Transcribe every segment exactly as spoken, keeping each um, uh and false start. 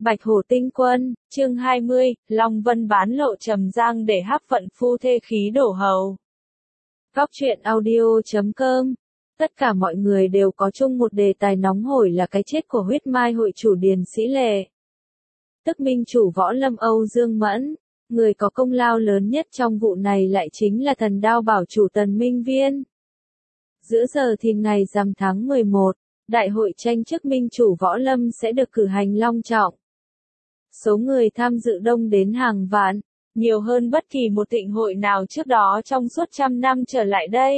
Bạch Hổ Tinh Quân, chương hai mươi, Long Vân bán lộ Trầm Giang để hắc vận phu thê khí đổ hầu. Góc truyện audio chấm com. Tất cả mọi người đều có chung một đề tài nóng hổi là cái chết của huyết mai hội chủ Điền Sĩ Lệ. Tức minh chủ võ lâm Âu Dương Mẫn, người có công lao lớn nhất trong vụ này lại chính là thần đao bảo chủ Tần Minh Viên. Giữa giờ thìn ngày rằm tháng mười một, đại hội tranh chức minh chủ võ lâm sẽ được cử hành long trọng. Số người tham dự đông đến hàng vạn, nhiều hơn bất kỳ một thịnh hội nào trước đó trong suốt trăm năm trở lại đây.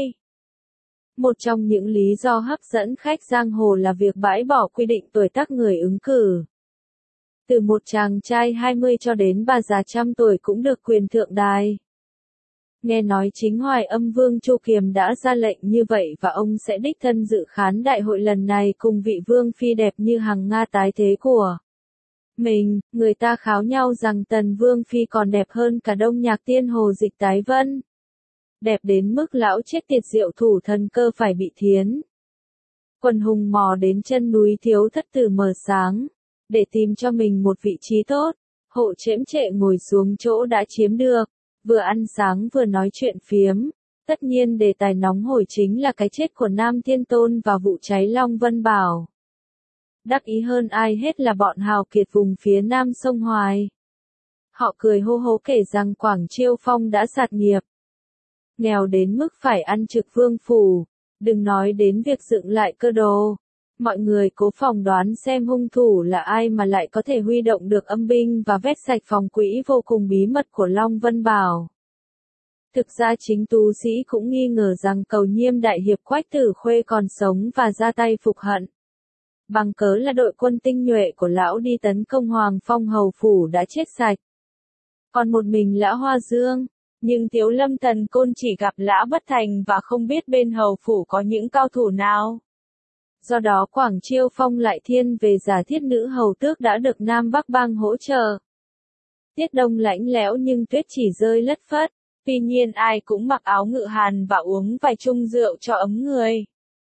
Một trong những lý do hấp dẫn khách giang hồ là việc bãi bỏ quy định tuổi tác người ứng cử. Từ một chàng trai hai mươi cho đến bà già trăm tuổi cũng được quyền thượng đài. Nghe nói chính Hoài Âm Vương Chu Kiềm đã ra lệnh như vậy và ông sẽ đích thân dự khán đại hội lần này cùng vị vương phi đẹp như hằng Nga tái thế của mình. Người ta kháo nhau rằng Tần Vương phi còn đẹp hơn cả Đông Nhạc Tiên Hồ Dịch Tái Vân. Đẹp đến mức lão chết tiệt diệu thủ thần cơ phải bị thiến. Quần hùng mò đến chân núi Thiếu Thất Tử mờ sáng, để tìm cho mình một vị trí tốt. Hộ chễm trệ ngồi xuống chỗ đã chiếm được, vừa ăn sáng vừa nói chuyện phiếm. Tất nhiên đề tài nóng hổi chính là cái chết của Nam Thiên Tôn và vụ cháy Long Vân Bảo. Đắc ý hơn ai hết là bọn hào kiệt vùng phía nam sông Hoài. Họ cười hô hố kể rằng Quảng Chiêu Phong đã sạt nghiệp. Nghèo đến mức phải ăn trực vương phủ, đừng nói đến việc dựng lại cơ đồ. Mọi người cố phỏng đoán xem hung thủ là ai mà lại có thể huy động được âm binh và vét sạch phòng quỹ vô cùng bí mật của Long Vân Bảo. Thực ra chính tu sĩ cũng nghi ngờ rằng Cầu Nhiêm đại hiệp Quách Tử Khuê còn sống và ra tay phục hận. Bằng cớ là đội quân tinh nhuệ của lão đi tấn công Hoàng Phong hầu phủ đã chết sạch. Còn một mình Lã Hoa Dương, nhưng Thiếu Lâm Thần Côn chỉ gặp Lã Bất Thành và không biết bên hầu phủ có những cao thủ nào. Do đó Quảng Chiêu Phong lại thiên về giả thiết nữ hầu tước đã được Nam Bắc Bang hỗ trợ. Tiết đông lạnh lẽo nhưng tuyết chỉ rơi lất phất, tuy nhiên ai cũng mặc áo ngự hàn và uống vài chung rượu cho ấm người.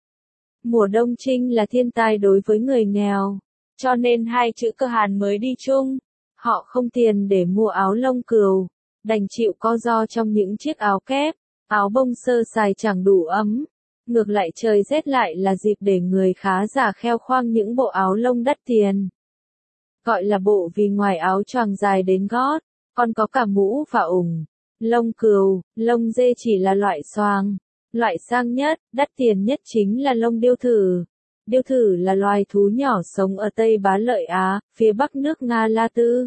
Mùa đông trinh là thiên tai đối với người nghèo, cho nên hai chữ cơ hàn mới đi chung. Họ không tiền để mua áo lông cừu, đành chịu co ro trong những chiếc áo kép, áo bông sơ sài chẳng đủ ấm. Ngược lại trời rét lại là dịp để người khá giả kheo khoang những bộ áo lông đắt tiền. Gọi là bộ vì ngoài áo choàng dài đến gót, còn có cả mũ và ủng. Lông cừu, lông dê chỉ là loại xoàng. Loại sang nhất, đắt tiền nhất chính là lông điêu thử. Điêu thử là loài thú nhỏ sống ở Tây Bá Lợi Á, phía bắc nước Nga La Tư.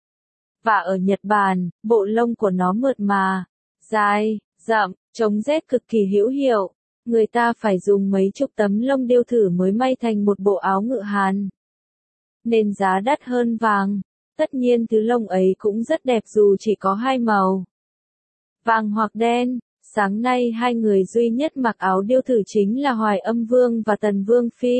Và ở Nhật Bản, bộ lông của nó mượt mà, dài, rậm, chống rét cực kỳ hữu hiệu. Người ta phải dùng mấy chục tấm lông điêu thử mới may thành một bộ áo ngự hàn. Nên giá đắt hơn vàng. Tất nhiên thứ lông ấy cũng rất đẹp dù chỉ có hai màu, vàng hoặc đen. Sáng nay hai người duy nhất mặc áo điêu thử chính là Hoài Âm Vương và Tần Vương Phi.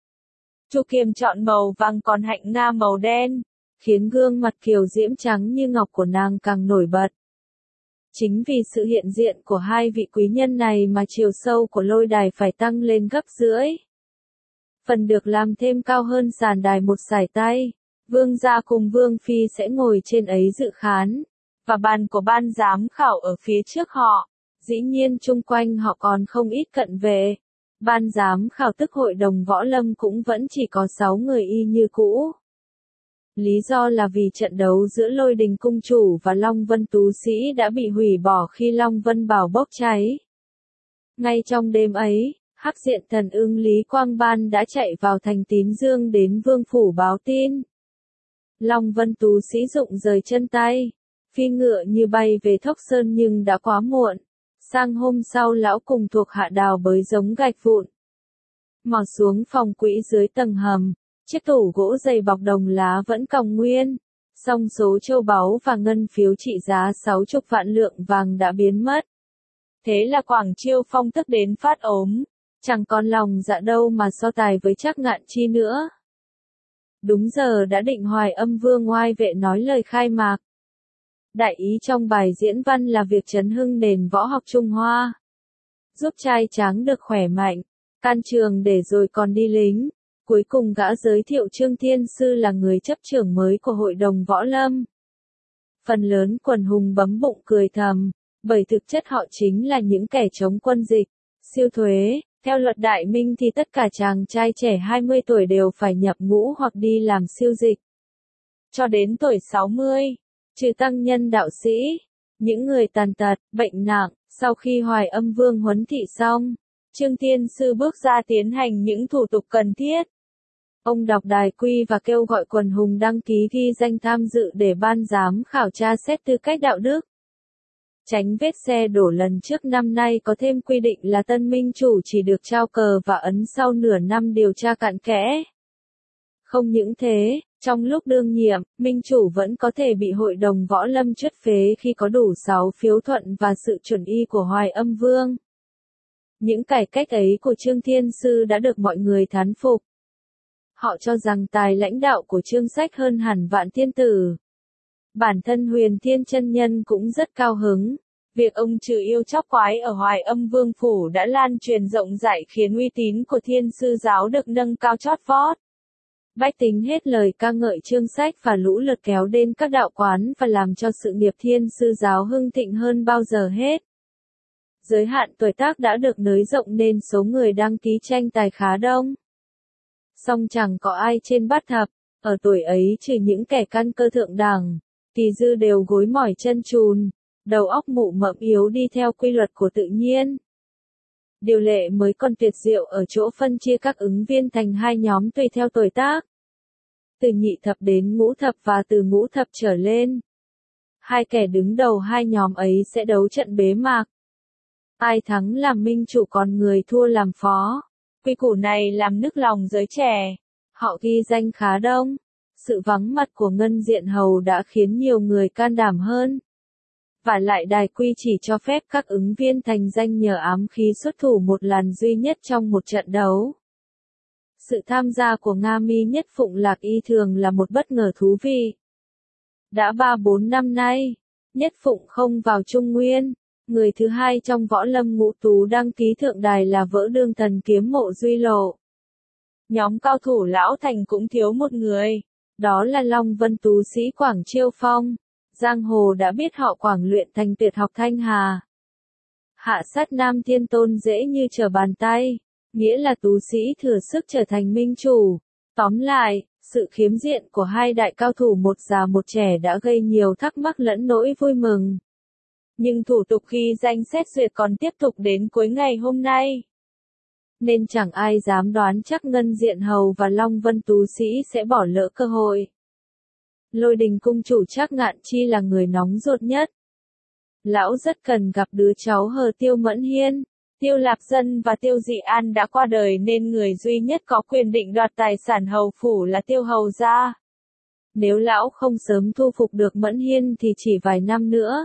Chu Kiềm chọn màu vàng còn Hạnh Nga màu đen, khiến gương mặt kiều diễm trắng như ngọc của nàng càng nổi bật. Chính vì sự hiện diện của hai vị quý nhân này mà chiều sâu của lôi đài phải tăng lên gấp rưỡi. Phần được làm thêm cao hơn sàn đài một sải tay, Vương gia cùng Vương Phi sẽ ngồi trên ấy dự khán, và bàn của ban giám khảo ở phía trước họ. Dĩ nhiên chung quanh họ còn không ít cận vệ. Ban giám khảo tức hội đồng võ lâm cũng vẫn chỉ có sáu người y như cũ. Lý do là vì trận đấu giữa Lôi Đình Cung Chủ và Long Vân Tú Sĩ đã bị hủy bỏ khi Long Vân Bảo bốc cháy. Ngay trong đêm ấy, hắc diện thần ưng Lý Quang Ban đã chạy vào thành Tín Dương đến Vương Phủ báo tin. Long Vân Tú Sĩ rụng rời chân tay, phi ngựa như bay về Thốc Sơn nhưng đã quá muộn. Sang hôm sau lão cùng thuộc hạ đào bới giống gạch vụn, mò xuống phòng quỹ dưới tầng hầm. Chiếc tủ gỗ dày bọc đồng lá vẫn còng nguyên, song số châu báu và ngân phiếu trị giá sáu chục vạn lượng vàng đã biến mất. Thế là Quảng Chiêu Phong tức đến phát ốm, chẳng còn lòng dạ đâu mà so tài với Trác Ngạn Chi nữa. Đúng giờ đã định Hoài Âm Vương oai vệ nói lời khai mạc. Đại ý trong bài diễn văn là việc chấn hưng nền võ học Trung Hoa, giúp trai tráng được khỏe mạnh, can trường để rồi còn đi lính. Cuối cùng gã giới thiệu Trương Thiên Sư là người chấp trưởng mới của hội đồng võ lâm. Phần lớn quần hùng bấm bụng cười thầm, bởi thực chất họ chính là những kẻ chống quân dịch, siêu thuế. Theo luật Đại Minh thì tất cả chàng trai trẻ hai mươi tuổi đều phải nhập ngũ hoặc đi làm siêu dịch. Cho đến tuổi sáu mươi, trừ tăng nhân đạo sĩ, những người tàn tật, bệnh nặng, sau khi Hoài Âm Vương huấn thị xong, Trương Thiên Sư bước ra tiến hành những thủ tục cần thiết. Ông đọc đài quy và kêu gọi quần hùng đăng ký ghi danh tham dự để ban giám khảo tra xét tư cách đạo đức. Tránh vết xe đổ lần trước, năm nay có thêm quy định là tân minh chủ chỉ được trao cờ và ấn sau nửa năm điều tra cặn kẽ. Không những thế, trong lúc đương nhiệm, minh chủ vẫn có thể bị hội đồng võ lâm truất phế khi có đủ sáu phiếu thuận và sự chuẩn y của Hoài Âm Vương. Những cải cách ấy của Trương Thiên Sư đã được mọi người thán phục. Họ cho rằng tài lãnh đạo của Trương Sách hơn hẳn Vạn Thiên Tử. Bản thân Huyền Thiên Chân Nhân cũng rất cao hứng. Việc ông trừ yêu chóc quái ở Hoài Âm Vương Phủ đã lan truyền rộng rãi khiến uy tín của Thiên Sư giáo được nâng cao chót vót. Bách tính hết lời ca ngợi Trương Sách và lũ lượt kéo đến các đạo quán và làm cho sự nghiệp Thiên Sư giáo hưng thịnh hơn bao giờ hết. Giới hạn tuổi tác đã được nới rộng nên số người đăng ký tranh tài khá đông. Song chẳng có ai trên bát thập, ở tuổi ấy trừ những kẻ căn cơ thượng đẳng, kỳ dư đều gối mỏi chân trùn, đầu óc mụ mậm yếu đi theo quy luật của tự nhiên. Điều lệ mới còn tuyệt diệu ở chỗ phân chia các ứng viên thành hai nhóm tùy theo tuổi tác. Từ nhị thập đến ngũ thập và từ ngũ thập trở lên. Hai kẻ đứng đầu hai nhóm ấy sẽ đấu trận bế mạc. Ai thắng làm minh chủ còn người thua làm phó. Quy củ này làm nức lòng giới trẻ. Họ ghi danh khá đông. Sự vắng mặt của Ngân Diện Hầu đã khiến nhiều người can đảm hơn. Và lại đài quy chỉ cho phép các ứng viên thành danh nhờ ám khí xuất thủ một lần duy nhất trong một trận đấu. Sự tham gia của Nga Mi Nhất Phụng Lạc Y thường là một bất ngờ thú vị. Đã ba bốn năm nay, Nhất Phụng không vào Trung Nguyên. Người thứ hai trong võ lâm ngũ tú đăng ký thượng đài là Vỡ Đương Thần Kiếm Mộ Duy Lộ. Nhóm cao thủ lão thành cũng thiếu một người. Đó là Long Vân tú sĩ Quảng Chiêu Phong. Giang hồ đã biết họ Quảng luyện thành tuyệt học Thanh Hà. Hạ sát Nam Thiên Tôn dễ như trở bàn tay, nghĩa là tú sĩ thừa sức trở thành minh chủ. Tóm lại, sự khiếm diện của hai đại cao thủ một già một trẻ đã gây nhiều thắc mắc lẫn nỗi vui mừng. Nhưng thủ tục ghi danh xét duyệt còn tiếp tục đến cuối ngày hôm nay. Nên chẳng ai dám đoán chắc Ngân Diện Hầu và Long Vân tú sĩ sẽ bỏ lỡ cơ hội. Lôi Đình cung chủ Trác Ngạn Chi là người nóng ruột nhất. Lão rất cần gặp đứa cháu hờ Tiêu Mẫn Hiên. Tiêu Lạp Dân và Tiêu Dị An đã qua đời nên người duy nhất có quyền định đoạt tài sản hầu phủ là Tiêu Hầu gia. Nếu lão không sớm thu phục được Mẫn Hiên thì chỉ vài năm nữa,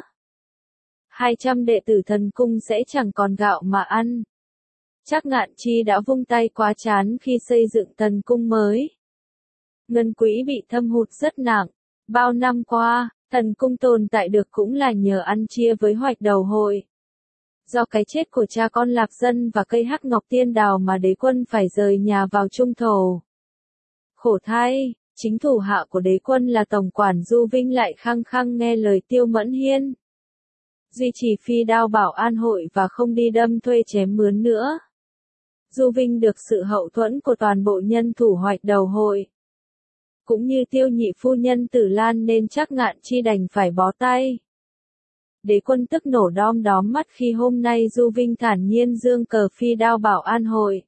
hai trăm đệ tử thần cung sẽ chẳng còn gạo mà ăn. Trác Ngạn Chi đã vung tay quá chán khi xây dựng thần cung mới. Ngân quỹ bị thâm hụt rất nặng. Bao năm qua, thần cung tồn tại được cũng là nhờ ăn chia với Hoạch Đầu hội. Do cái chết của cha con Lạp Dân và cây hắc ngọc tiên đào mà đế quân phải rời nhà vào trung thổ. Khổ thay, chính thủ hạ của đế quân là tổng quản Du Vinh lại khăng khăng nghe lời Tiêu Mẫn Hiên. Duy trì phi đao bảo an hội và không đi đâm thuê chém mướn nữa. Du Vinh được sự hậu thuẫn của toàn bộ nhân thủ Hoạch Đầu hội. Cũng như Tiêu nhị phu nhân Tử Lan nên Trác Ngạn Chi đành phải bó tay. Đế quân tức nổ đom đóm mắt khi hôm nay Du Vinh thản nhiên dương cờ phi đao bảo an hội.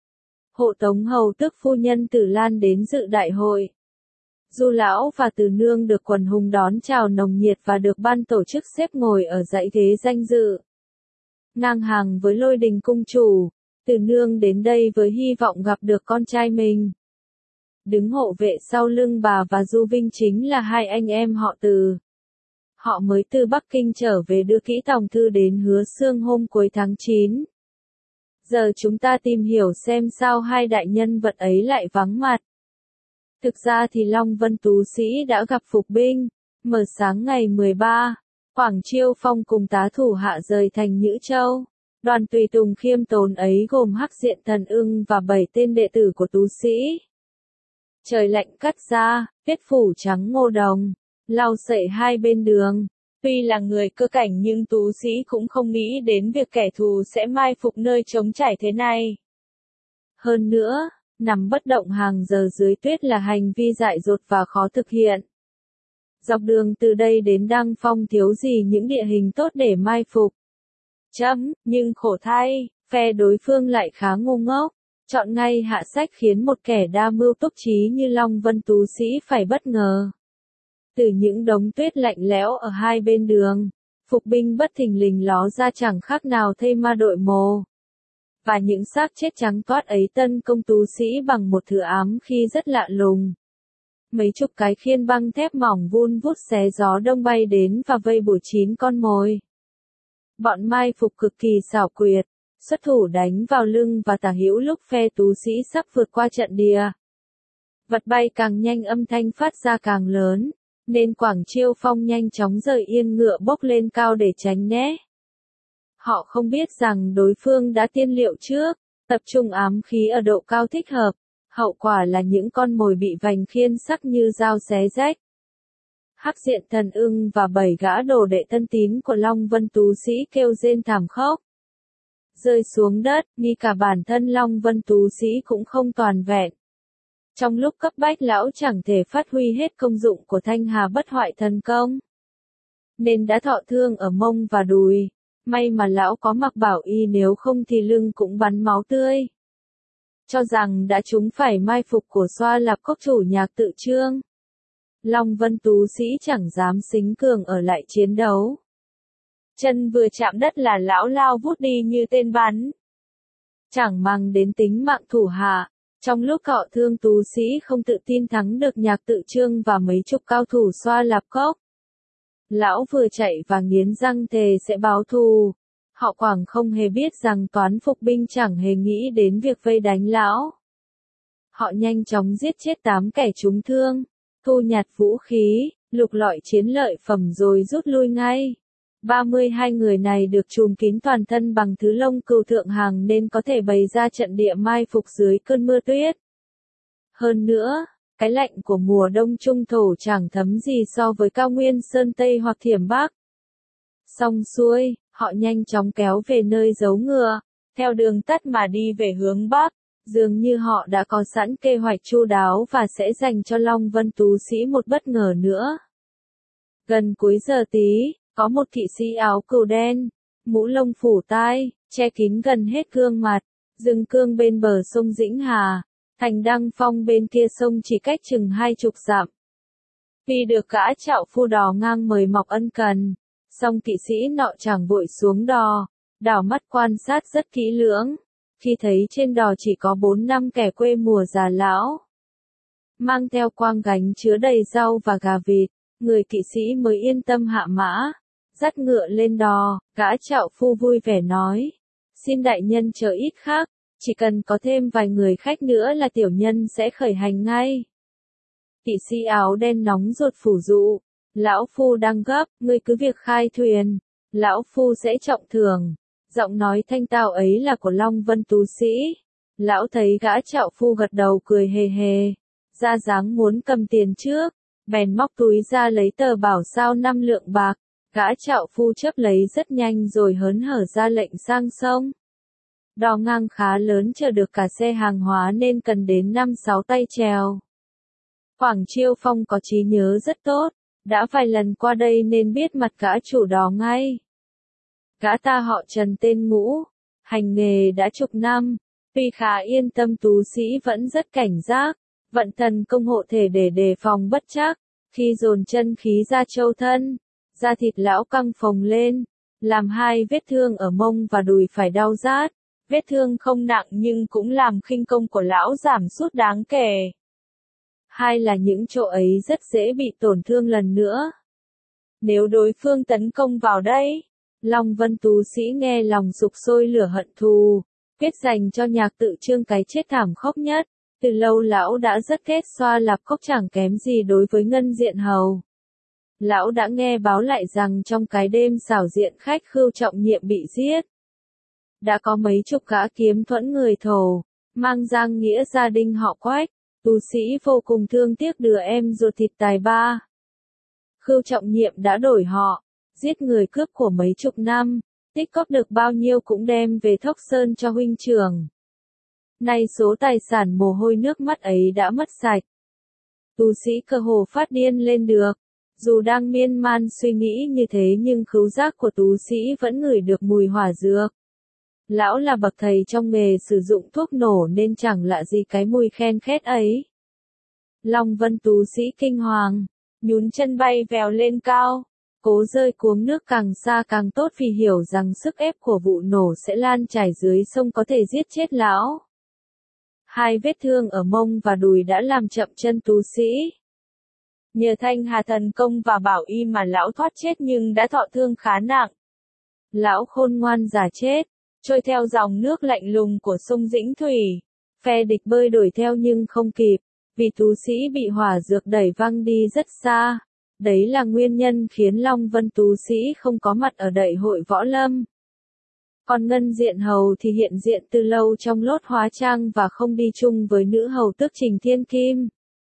Hộ tống hầu tức phu nhân Tử Lan đến dự đại hội. Du lão và Từ nương được quần hùng đón chào nồng nhiệt và được ban tổ chức xếp ngồi ở dãy ghế danh dự. Ngang hàng với Lôi Đình cung chủ, Từ nương đến đây với hy vọng gặp được con trai mình. Đứng hộ vệ sau lưng bà và Du Vinh chính là hai anh em họ Từ. Họ mới từ Bắc Kinh trở về đưa kỹ tòng thư đến Hứa Xương hôm cuối tháng chín. Giờ chúng ta tìm hiểu xem sao hai đại nhân vật ấy lại vắng mặt. Thực ra thì Long Vân tú sĩ đã gặp phục binh. Mở sáng ngày mười ba, Quảng Chiêu Phong cùng tá thủ hạ rời thành Nhữ Châu. Đoàn tùy tùng khiêm tốn ấy gồm Hắc Diện Thần Ưng và bảy tên đệ tử của Tú Sĩ. Trời lạnh cắt da, tuyết phủ trắng ngô đồng, lau sậy hai bên đường. Tuy là người cơ cảnh nhưng Tú Sĩ cũng không nghĩ đến việc kẻ thù sẽ mai phục nơi trống trải thế này. Hơn nữa, nằm bất động hàng giờ dưới tuyết là hành vi dại dột và khó thực hiện. Dọc đường từ đây đến Đăng Phong thiếu gì những địa hình tốt để mai phục. Chấm, nhưng khổ thay, phe đối phương lại khá ngu ngốc, chọn ngay hạ sách khiến một kẻ đa mưu túc trí như Long Vân Tú Sĩ phải bất ngờ. Từ những đống tuyết lạnh lẽo ở hai bên đường, phục binh bất thình lình ló ra chẳng khác nào thây ma đội mồ. Và những xác chết trắng toát ấy tấn công Tú Sĩ bằng một thứ ám khi rất lạ lùng. Mấy chục cái khiên băng thép mỏng vun vút xé gió đông bay đến và vây bủa chín con mồi. Bọn mai phục cực kỳ xảo quyệt, xuất thủ đánh vào lưng và tả hữu lúc phe Tú Sĩ sắp vượt qua trận địa. Vật bay càng nhanh âm thanh phát ra càng lớn, nên Quảng Chiêu Phong nhanh chóng rời yên ngựa bốc lên cao để tránh né. Họ không biết rằng đối phương đã tiên liệu trước, tập trung ám khí ở độ cao thích hợp, hậu quả là những con mồi bị vành khiên sắc như dao xé rách. Hắc Diện Thần Ưng và bảy gã đồ đệ thân tín của Long Vân Tú Sĩ kêu rên thảm khốc. Rơi xuống đất, ngay cả bản thân Long Vân Tú Sĩ cũng không toàn vẹn. Trong lúc cấp bách lão chẳng thể phát huy hết công dụng của Thanh Hà Bất Hoại Thần Công, nên đã thọ thương ở mông và đùi. May mà lão có mặc bảo y, nếu không thì lưng cũng bắn máu tươi. Cho rằng đã trúng phải mai phục của Xoa Lạp Cốc chủ Nhạc Tự Trương, Long Vân Tú Sĩ chẳng dám xính cường ở lại chiến đấu. Chân vừa chạm đất là lão lao vút đi như tên bắn, chẳng mang đến tính mạng thủ hạ. Trong lúc cọ thương, Tú Sĩ không tự tin thắng được Nhạc Tự Trương và mấy chục cao thủ Xoa Lạp Cốc. Lão vừa chạy và nghiến răng thề sẽ báo thù. Họ Quảng không hề biết rằng toán phục binh chẳng hề nghĩ đến việc vây đánh lão. Họ nhanh chóng giết chết tám kẻ trúng thương, thu nhặt vũ khí, lục lọi chiến lợi phẩm rồi rút lui ngay. ba mươi hai người này được trùm kín toàn thân bằng thứ lông cừu thượng hạng nên có thể bày ra trận địa mai phục dưới cơn mưa tuyết. Hơn nữa, cái lạnh của mùa đông trung thổ chẳng thấm gì so với cao nguyên Sơn Tây hoặc Thiểm Bắc. Xong xuôi, họ nhanh chóng kéo về nơi giấu ngựa, theo đường tắt mà đi về hướng Bắc, dường như họ đã có sẵn kế hoạch chu đáo và sẽ dành cho Long Vân Tú Sĩ một bất ngờ nữa. Gần cuối giờ tí, có một kỵ sĩ áo cừu đen, mũ lông phủ tai, che kín gần hết gương mặt, dừng cương bên bờ sông Dĩnh Hà. Thành Đăng Phong bên kia sông chỉ cách chừng hai chục dặm. Vì được gã trạo phu đò ngang mời mọc ân cần, song kỵ sĩ nọ chẳng vội xuống đò, đảo mắt quan sát rất kỹ lưỡng. Khi thấy trên đò chỉ có bốn năm kẻ quê mùa già lão, mang theo quang gánh chứa đầy rau và gà vịt, người kỵ sĩ mới yên tâm hạ mã, dắt ngựa lên đò. Gã trạo phu vui vẻ nói: "Xin đại nhân chờ ít khắc. Chỉ cần có thêm vài người khách nữa là tiểu nhân sẽ khởi hành ngay." Kỵ sĩ áo đen nóng ruột phủ dụ: "Lão phu đang gấp, ngươi cứ việc khai thuyền, lão phu sẽ trọng thưởng." Giọng nói thanh tao ấy là của Long Vân Tú Sĩ. Lão thấy gã trạo phu gật đầu cười hề hề, ra dáng muốn cầm tiền trước, bèn móc túi ra lấy tờ bảo sao năm lượng bạc. Gã trạo phu chấp lấy rất nhanh rồi hớn hở ra lệnh sang sông. Đò ngang khá lớn chở được cả xe hàng hóa nên cần đến năm sáu tay chèo. Quảng Chiêu Phong có trí nhớ rất tốt, đã vài lần qua đây nên biết mặt gã chủ đò ngay. Gã ta họ Trần tên Ngũ, hành nghề đã chục năm, tuy khá yên tâm Tú Sĩ vẫn rất cảnh giác, vận thần công hộ thể để đề phòng bất trắc. Khi dồn chân khí ra châu thân, da thịt lão căng phồng lên, làm hai vết thương ở mông và đùi phải đau rát. Vết thương không nặng nhưng cũng làm khinh công của lão giảm sút đáng kể. Hai là những chỗ ấy rất dễ bị tổn thương lần nữa. Nếu đối phương tấn công vào đây, Long Vân Tú Sĩ nghe lòng sục sôi lửa hận thù, quyết dành cho Nhạc Tự Trương cái chết thảm khốc nhất. Từ lâu lão đã rất ghét Xoa Lạp Cốc chẳng kém gì đối với Ngân Diện Hầu. Lão đã nghe báo lại rằng trong cái đêm xảo diện khách Khưu Trọng Nhiệm bị giết, đã có mấy chục gã kiếm thuẫn người Thổ, mang giang nghĩa gia đình họ Quách, tu sĩ vô cùng thương tiếc đứa em ruột thịt tài ba. Khưu Trọng Nhiệm đã đổi họ, giết người cướp của mấy chục năm, tích cóp được bao nhiêu cũng đem về Thốc Sơn cho huynh trưởng. Nay số tài sản mồ hôi nước mắt ấy đã mất sạch. Tu sĩ cơ hồ phát điên lên được. Dù đang miên man suy nghĩ như thế nhưng khứu giác của tú sĩ vẫn ngửi được mùi hỏa dược. Lão là bậc thầy trong nghề sử dụng thuốc nổ nên chẳng lạ gì cái mùi khen khét ấy. Long Vân tú sĩ kinh hoàng, nhún chân bay vèo lên cao, cố rơi cuống nước càng xa càng tốt vì hiểu rằng sức ép của vụ nổ sẽ lan trải dưới sông có thể giết chết lão. Hai vết thương ở mông và đùi đã làm chậm chân tú sĩ. Nhờ Thanh Hà thần công và bảo y mà lão thoát chết nhưng đã thọ thương khá nặng. Lão khôn ngoan giả chết, trôi theo dòng nước lạnh lùng của sông Dĩnh Thủy. Phe địch bơi đuổi theo nhưng không kịp, vì tú sĩ bị hỏa dược đẩy văng đi rất xa. Đấy là nguyên nhân khiến Long Vân tú sĩ không có mặt ở đại hội võ lâm. Còn Ngân Diện Hầu thì hiện diện từ lâu trong lốt hóa trang và không đi chung với nữ hầu tước Trình Thiên Kim.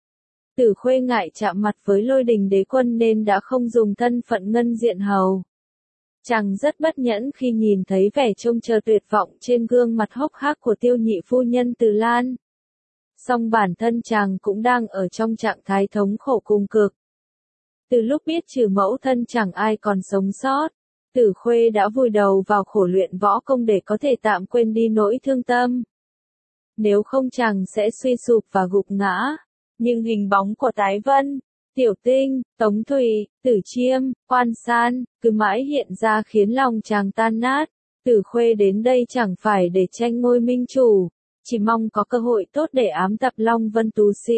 Tử Khuê ngại chạm mặt với Lôi Đình Đế Quân nên đã không dùng thân phận Ngân Diện Hầu. Chàng rất bất nhẫn khi nhìn thấy vẻ trông chờ tuyệt vọng trên gương mặt hốc hác của tiêu nhị phu nhân Từ Lan. Song bản thân chàng cũng đang ở trong trạng thái thống khổ cùng cực. Từ lúc biết trừ mẫu thân chẳng ai còn sống sót, Tử Khuê đã vùi đầu vào khổ luyện võ công để có thể tạm quên đi nỗi thương tâm. Nếu không chàng sẽ suy sụp và gục ngã. Nhưng hình bóng của Tái Vân, Tiểu Tinh, Tống Thủy, Tử Chiêm, Quan San, cứ mãi hiện ra khiến lòng chàng tan nát. Tử Khuê đến đây chẳng phải để tranh ngôi minh chủ, chỉ mong có cơ hội tốt để ám tập Long Vân tú sĩ.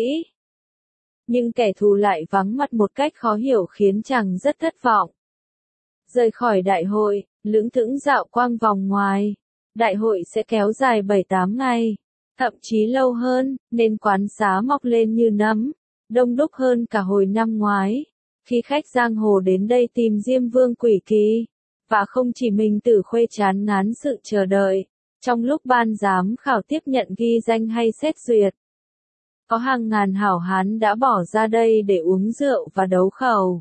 Nhưng kẻ thù lại vắng mặt một cách khó hiểu khiến chàng rất thất vọng. Rời khỏi đại hội, lững thững dạo quang vòng ngoài. Đại hội sẽ kéo dài bảy tám ngày. Thậm chí lâu hơn, nên quán xá mọc lên như nấm, đông đúc hơn cả hồi năm ngoái, khi khách giang hồ đến đây tìm Diêm Vương Quỷ Kỳ, và không chỉ mình Tử Khuê chán ngán sự chờ đợi, trong lúc ban giám khảo tiếp nhận ghi danh hay xét duyệt. Có hàng ngàn hảo hán đã bỏ ra đây để uống rượu và đấu khẩu.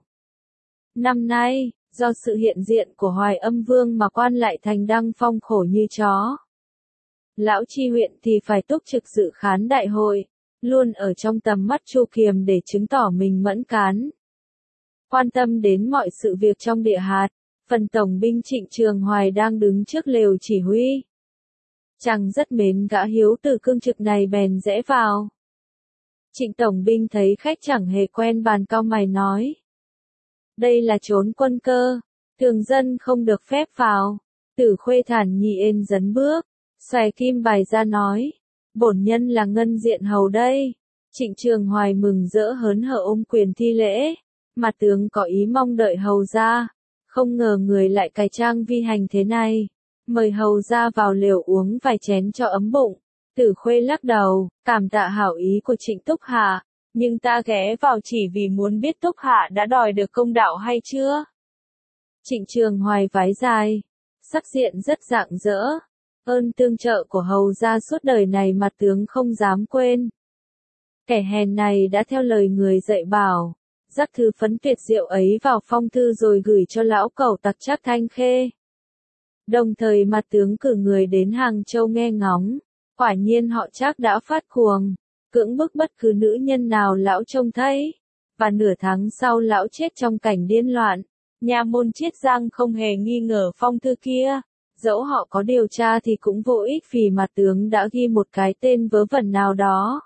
Năm nay, do sự hiện diện của Hoài Âm Vương mà quan lại thành đăng phong khổ như chó. Lão tri huyện thì phải túc trực dự khán đại hội, luôn ở trong tầm mắt Chu Kiềm để chứng tỏ mình mẫn cán. Quan tâm đến mọi sự việc trong địa hạt, phần tổng binh Trịnh Trường Hoài đang đứng trước lều chỉ huy. Chàng rất mến gã hiếu tử cương trực này bèn rẽ vào. Trịnh tổng binh thấy khách chẳng hề quen bàn cau mày nói. Đây là trốn quân cơ, thường dân không được phép vào. Tử Khuê thản nhiên dấn bước. Xòe kim bài ra nói, bổn nhân là Ngân Diện Hầu đây. Trịnh Trường Hoài mừng rỡ hớn hở ôm quyền thi lễ, mặt tướng có ý mong đợi hầu ra, không ngờ người lại cải trang vi hành thế này, mời hầu ra vào lều uống vài chén cho ấm bụng. Tử Khuê lắc đầu, cảm tạ hảo ý của Trịnh Túc Hạ, nhưng ta ghé vào chỉ vì muốn biết Túc Hạ đã đòi được công đạo hay chưa. Trịnh Trường Hoài vái dài, sắc diện rất rạng rỡ. Ơn tương trợ của hầu gia suốt đời này mặt tướng không dám quên. Kẻ hèn này đã theo lời người dạy bảo, rắc thư phấn tuyệt diệu ấy vào phong thư rồi gửi cho lão cẩu tặc Trác Thanh Khê. Đồng thời mặt tướng cử người đến Hàng Châu nghe ngóng, quả nhiên họ Trác đã phát cuồng, cưỡng bức bất cứ nữ nhân nào lão trông thấy, và nửa tháng sau lão chết trong cảnh điên loạn. Nha môn Chiết Giang không hề nghi ngờ phong thư kia. Dẫu họ có điều tra thì cũng vô ích vì mặt tướng đã ghi một cái tên vớ vẩn nào đó.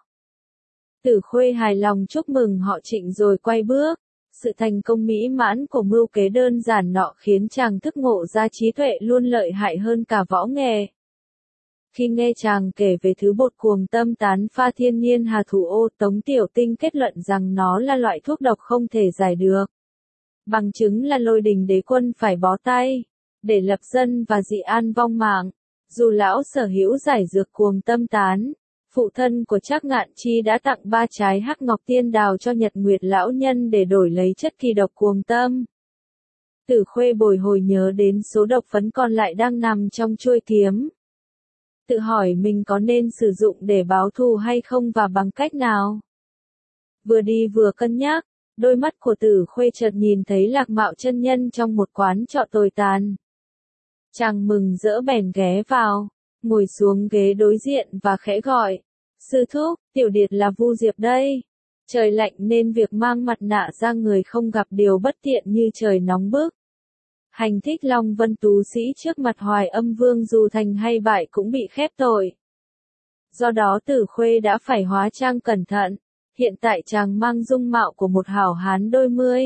Tử Khuê hài lòng chúc mừng họ Trịnh rồi quay bước. Sự thành công mỹ mãn của mưu kế đơn giản nọ khiến chàng thức ngộ ra trí tuệ luôn lợi hại hơn cả võ nghệ. Khi nghe chàng kể về thứ bột cuồng tâm tán pha thiên nhiên hà thủ ô, Tống Tiểu Tinh kết luận rằng nó là loại thuốc độc không thể giải được. Bằng chứng là Lôi Đình Đế Quân phải bó tay để lập dân và dị an vong mạng. Dù lão sở hữu giải dược cuồng tâm tán, phụ thân của Trác Ngạn Chi đã tặng ba trái hắc ngọc tiên đào cho Nhật Nguyệt lão nhân để đổi lấy chất kỳ độc cuồng tâm. Tử Khuê bồi hồi nhớ đến số độc phấn còn lại đang nằm trong chuôi kiếm. Tự hỏi mình có nên sử dụng để báo thù hay không và bằng cách nào. Vừa đi vừa cân nhắc, đôi mắt của Tử Khuê chợt nhìn thấy Lạc Mạo chân nhân trong một quán trọ tồi tàn. Chàng mừng rỡ bèn ghé vào, ngồi xuống ghế đối diện và khẽ gọi. Sư thúc, Tiểu Điệt là Vu Diệp đây. Trời lạnh nên việc mang mặt nạ ra người không gặp điều bất tiện như trời nóng bức. Hành thích Long Vân tú sĩ trước mặt Hoài Âm Vương dù thành hay bại cũng bị khép tội. Do đó Tử Khuê đã phải hóa trang cẩn thận, hiện tại chàng mang dung mạo của một hảo hán đôi mươi.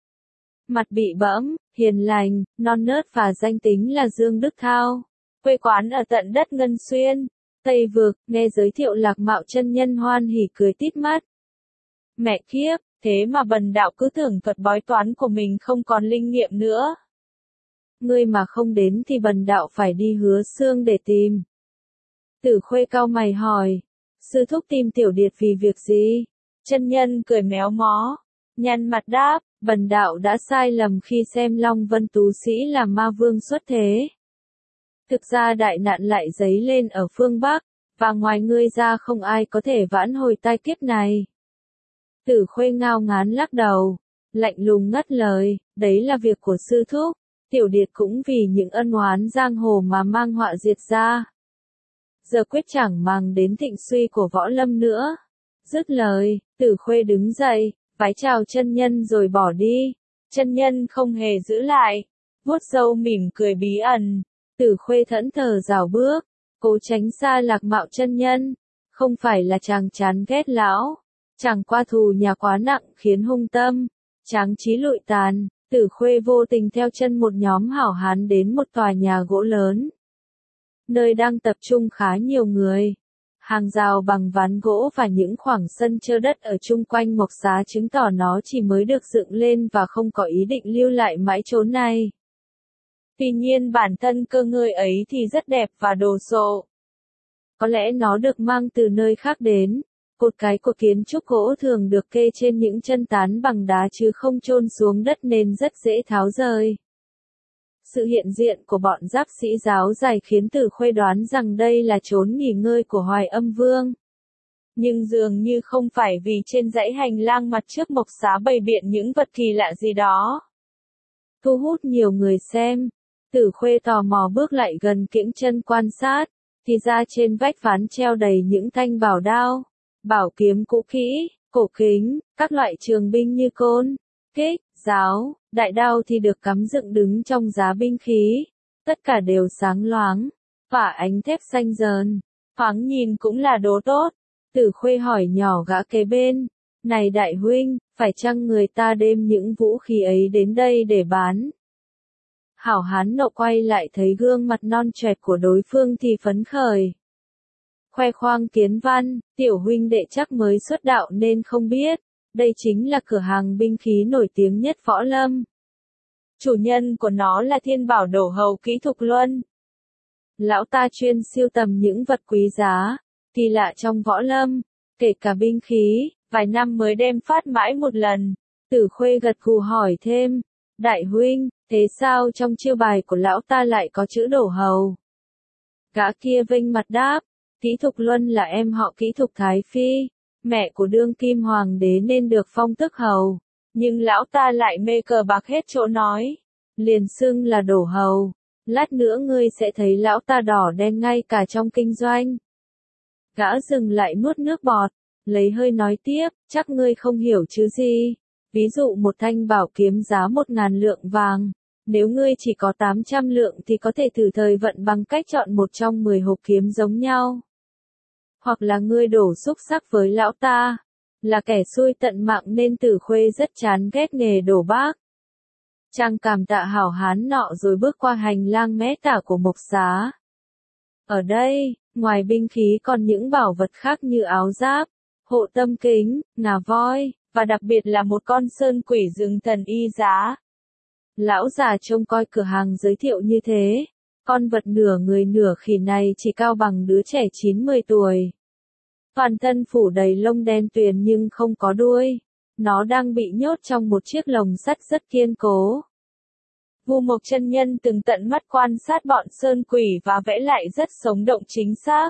Mặt bị bẫm, hiền lành, non nớt và danh tính là Dương Đức Thao. Quê quán ở tận đất Ngân Xuyên, Tây Vực, nghe giới thiệu Lạc Mạo chân nhân hoan hỉ cười tít mắt. Mẹ kiếp, thế mà bần đạo cứ tưởng thuật bói toán của mình không còn linh nghiệm nữa. Ngươi mà không đến thì bần đạo phải đi Hứa Xương để tìm. Tử Khuê cau mày hỏi, sư thúc tìm Tiểu Điệt vì việc gì? Chân nhân cười méo mó, nhăn mặt đáp, bần đạo đã sai lầm khi xem Long Vân tú sĩ là ma vương xuất thế. Thực ra đại nạn lại dấy lên ở phương Bắc, và ngoài ngươi ra không ai có thể vãn hồi tai kiếp này. Tử Khuê ngao ngán lắc đầu, lạnh lùng ngắt lời, đấy là việc của sư thúc, Tiểu Điệt cũng vì những ân oán giang hồ mà mang họa diệt ra. Giờ quyết chẳng màng đến thịnh suy của võ lâm nữa. Dứt lời, Tử Khuê đứng dậy, vái chào chân nhân rồi bỏ đi. Chân nhân không hề giữ lại, vuốt râu mỉm cười bí ẩn. Tử Khuê thẫn thờ rảo bước, cố tránh xa Lạc Mạo chân nhân. Không phải là chàng chán ghét lão, chẳng qua thù nhà quá nặng khiến hung tâm, tráng trí lụi tàn. Tử Khuê vô tình theo chân một nhóm hảo hán đến một tòa nhà gỗ lớn, nơi đang tập trung khá nhiều người. Hàng rào bằng ván gỗ và những khoảng sân trơ đất ở chung quanh mộc xá chứng tỏ nó chỉ mới được dựng lên và không có ý định lưu lại mãi chốn này. Tuy nhiên bản thân cơ ngơi ấy thì rất đẹp và đồ sộ. Có lẽ nó được mang từ nơi khác đến. Cột cái của kiến trúc gỗ thường được kê trên những chân tán bằng đá chứ không chôn xuống đất nên rất dễ tháo rời. Sự hiện diện của bọn giáp sĩ giáo dài khiến Tử Khuê đoán rằng đây là chốn nghỉ ngơi của Hoài Âm Vương. Nhưng dường như không phải vì trên dãy hành lang mặt trước mộc xá bày biện những vật kỳ lạ gì đó. Thu hút nhiều người xem, Tử Khuê tò mò bước lại gần kiễng chân quan sát, thì ra trên vách ván treo đầy những thanh bảo đao, bảo kiếm cũ kỹ, cổ kính, các loại trường binh như côn, kích, giáo, đại đao thì được cắm dựng đứng trong giá binh khí, tất cả đều sáng loáng, tỏa ánh thép xanh dờn, thoáng nhìn cũng là đồ tốt. Tử Khuê hỏi nhỏ gã kế bên, này đại huynh, phải chăng người ta đem những vũ khí ấy đến đây để bán? Hảo hán nộ quay lại thấy gương mặt non trẻ của đối phương thì phấn khởi. Khoe khoang kiến văn, tiểu huynh đệ chắc mới xuất đạo nên không biết, đây chính là cửa hàng binh khí nổi tiếng nhất võ lâm. Chủ nhân của nó là Thiên Bảo Đổ Hầu Kỹ Thục Luân. Lão ta chuyên siêu tầm những vật quý giá, kỳ lạ trong võ lâm, kể cả binh khí, vài năm mới đem phát mãi một lần. Tử Khuê gật gù hỏi thêm, đại huynh, thế sao trong chiêu bài của lão ta lại có chữ Đổ Hầu? Gã kia vênh mặt đáp, Kỹ Thục Luân là em họ Kỹ Thục Thái Phi, mẹ của đương kim hoàng đế nên được phong tước hầu, nhưng lão ta lại mê cờ bạc hết chỗ nói, liền xưng là Đổ Hầu. Lát nữa ngươi sẽ thấy lão ta đỏ đen ngay cả trong kinh doanh. Gã dừng lại nuốt nước bọt, lấy hơi nói tiếp, chắc ngươi không hiểu chứ gì. Ví dụ một thanh bảo kiếm giá một ngàn lượng vàng, nếu ngươi chỉ có tám trăm lượng thì có thể thử thời vận bằng cách chọn một trong mười hộp kiếm giống nhau. Hoặc là ngươi đổ xúc sắc với lão ta, là kẻ xui tận mạng nên Tử Khuê rất chán ghét nghề đổ bác. Chàng cảm tạ hảo hán nọ rồi bước qua hành lang mé tả của mộc xá. Ở đây, ngoài binh khí còn những bảo vật khác như áo giáp, hộ tâm kính, ngà voi, và đặc biệt là một con sơn quỷ rừng thần y giá. Lão già trông coi cửa hàng giới thiệu như thế, con vật nửa người nửa khỉ này chỉ cao bằng đứa trẻ chín mười tuổi. Toàn thân phủ đầy lông đen tuyền nhưng không có đuôi. Nó đang bị nhốt trong một chiếc lồng sắt rất kiên cố. Vu Mộc chân nhân từng tận mắt quan sát bọn sơn quỷ và vẽ lại rất sống động chính xác.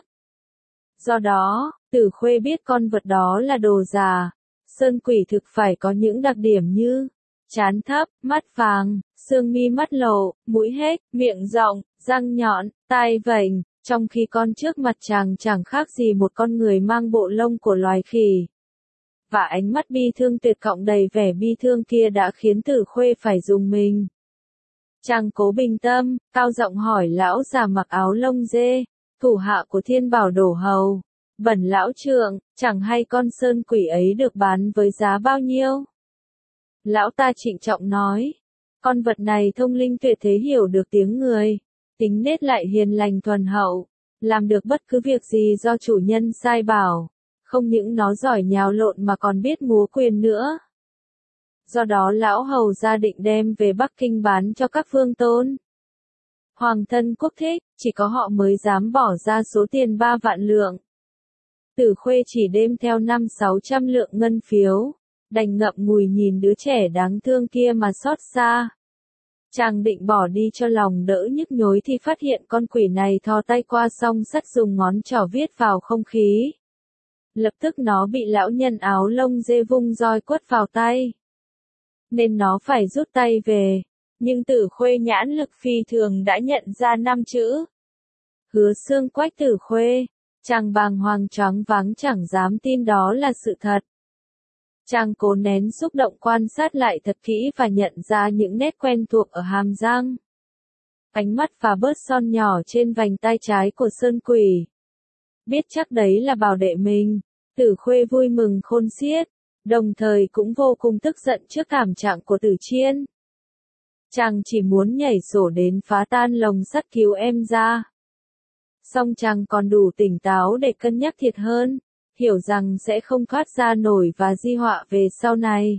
Do đó, Tử Khuê biết con vật đó là đồ giả. Sơn quỷ thực phải có những đặc điểm như trán thấp, mắt vàng, xương mi mắt lộ, mũi hết, miệng rộng, răng nhọn, tai vểnh, trong khi con trước mặt chàng chẳng khác gì một con người mang bộ lông của loài khỉ. Và ánh mắt bi thương tuyệt cộng đầy vẻ bi thương kia đã khiến Tử Khuê phải rùng mình. Chàng cố bình tâm, cao giọng hỏi lão già mặc áo lông dê, thủ hạ của Thiên Bảo Đổ Hầu. Bẩn lão trượng, chẳng hay con sơn quỷ ấy được bán với giá bao nhiêu? Lão ta trịnh trọng nói, con vật này thông linh tuyệt thế, hiểu được tiếng người, tính nết lại hiền lành thuần hậu, làm được bất cứ việc gì do chủ nhân sai bảo, không những nó giỏi nhào lộn mà còn biết múa quyền nữa. Do đó lão hầu gia định đem về Bắc Kinh bán cho các vương tôn. Hoàng thân quốc thích, chỉ có họ mới dám bỏ ra số tiền ba vạn lượng. Tử Khuê chỉ đem theo năm sáu trăm lượng ngân phiếu, đành ngậm ngùi nhìn đứa trẻ đáng thương kia mà xót xa. Chàng định bỏ đi cho lòng đỡ nhức nhối thì phát hiện con quỷ này thò tay qua song sắt dùng ngón trỏ viết vào không khí. Lập tức nó bị lão nhân áo lông dê vung roi quất vào tay. Nên nó phải rút tay về, nhưng Tử Khuê nhãn lực phi thường đã nhận ra năm chữ. Hứa Xương Quách Tử Khuê, chàng bàng hoàng choáng váng chẳng dám tin đó là sự thật. Chàng cố nén xúc động quan sát lại thật kỹ và nhận ra những nét quen thuộc ở hàm răng, ánh mắt và bớt son nhỏ trên vành tay trái của sơn quỷ. Biết chắc đấy là bảo đệ mình, Tử Khuê vui mừng khôn xiết, đồng thời cũng vô cùng tức giận trước thảm trạng của Tử Chiên. Chàng chỉ muốn nhảy sổ đến phá tan lồng sắt cứu em ra. Song chàng còn đủ tỉnh táo để cân nhắc thiệt hơn, hiểu rằng sẽ không thoát ra nổi và di họa về sau này.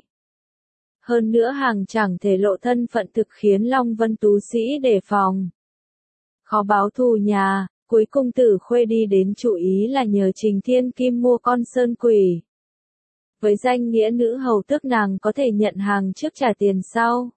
Hơn nữa hàng chẳng thể lộ thân phận thực khiến Long Vân Tú Sĩ đề phòng. Khó báo thù nhà, cuối cùng Tử Khuê đi đến chủ ý là nhờ Trình Thiên Kim mua con sơn quỷ. Với danh nghĩa nữ hầu tước nàng có thể nhận hàng trước trả tiền sau.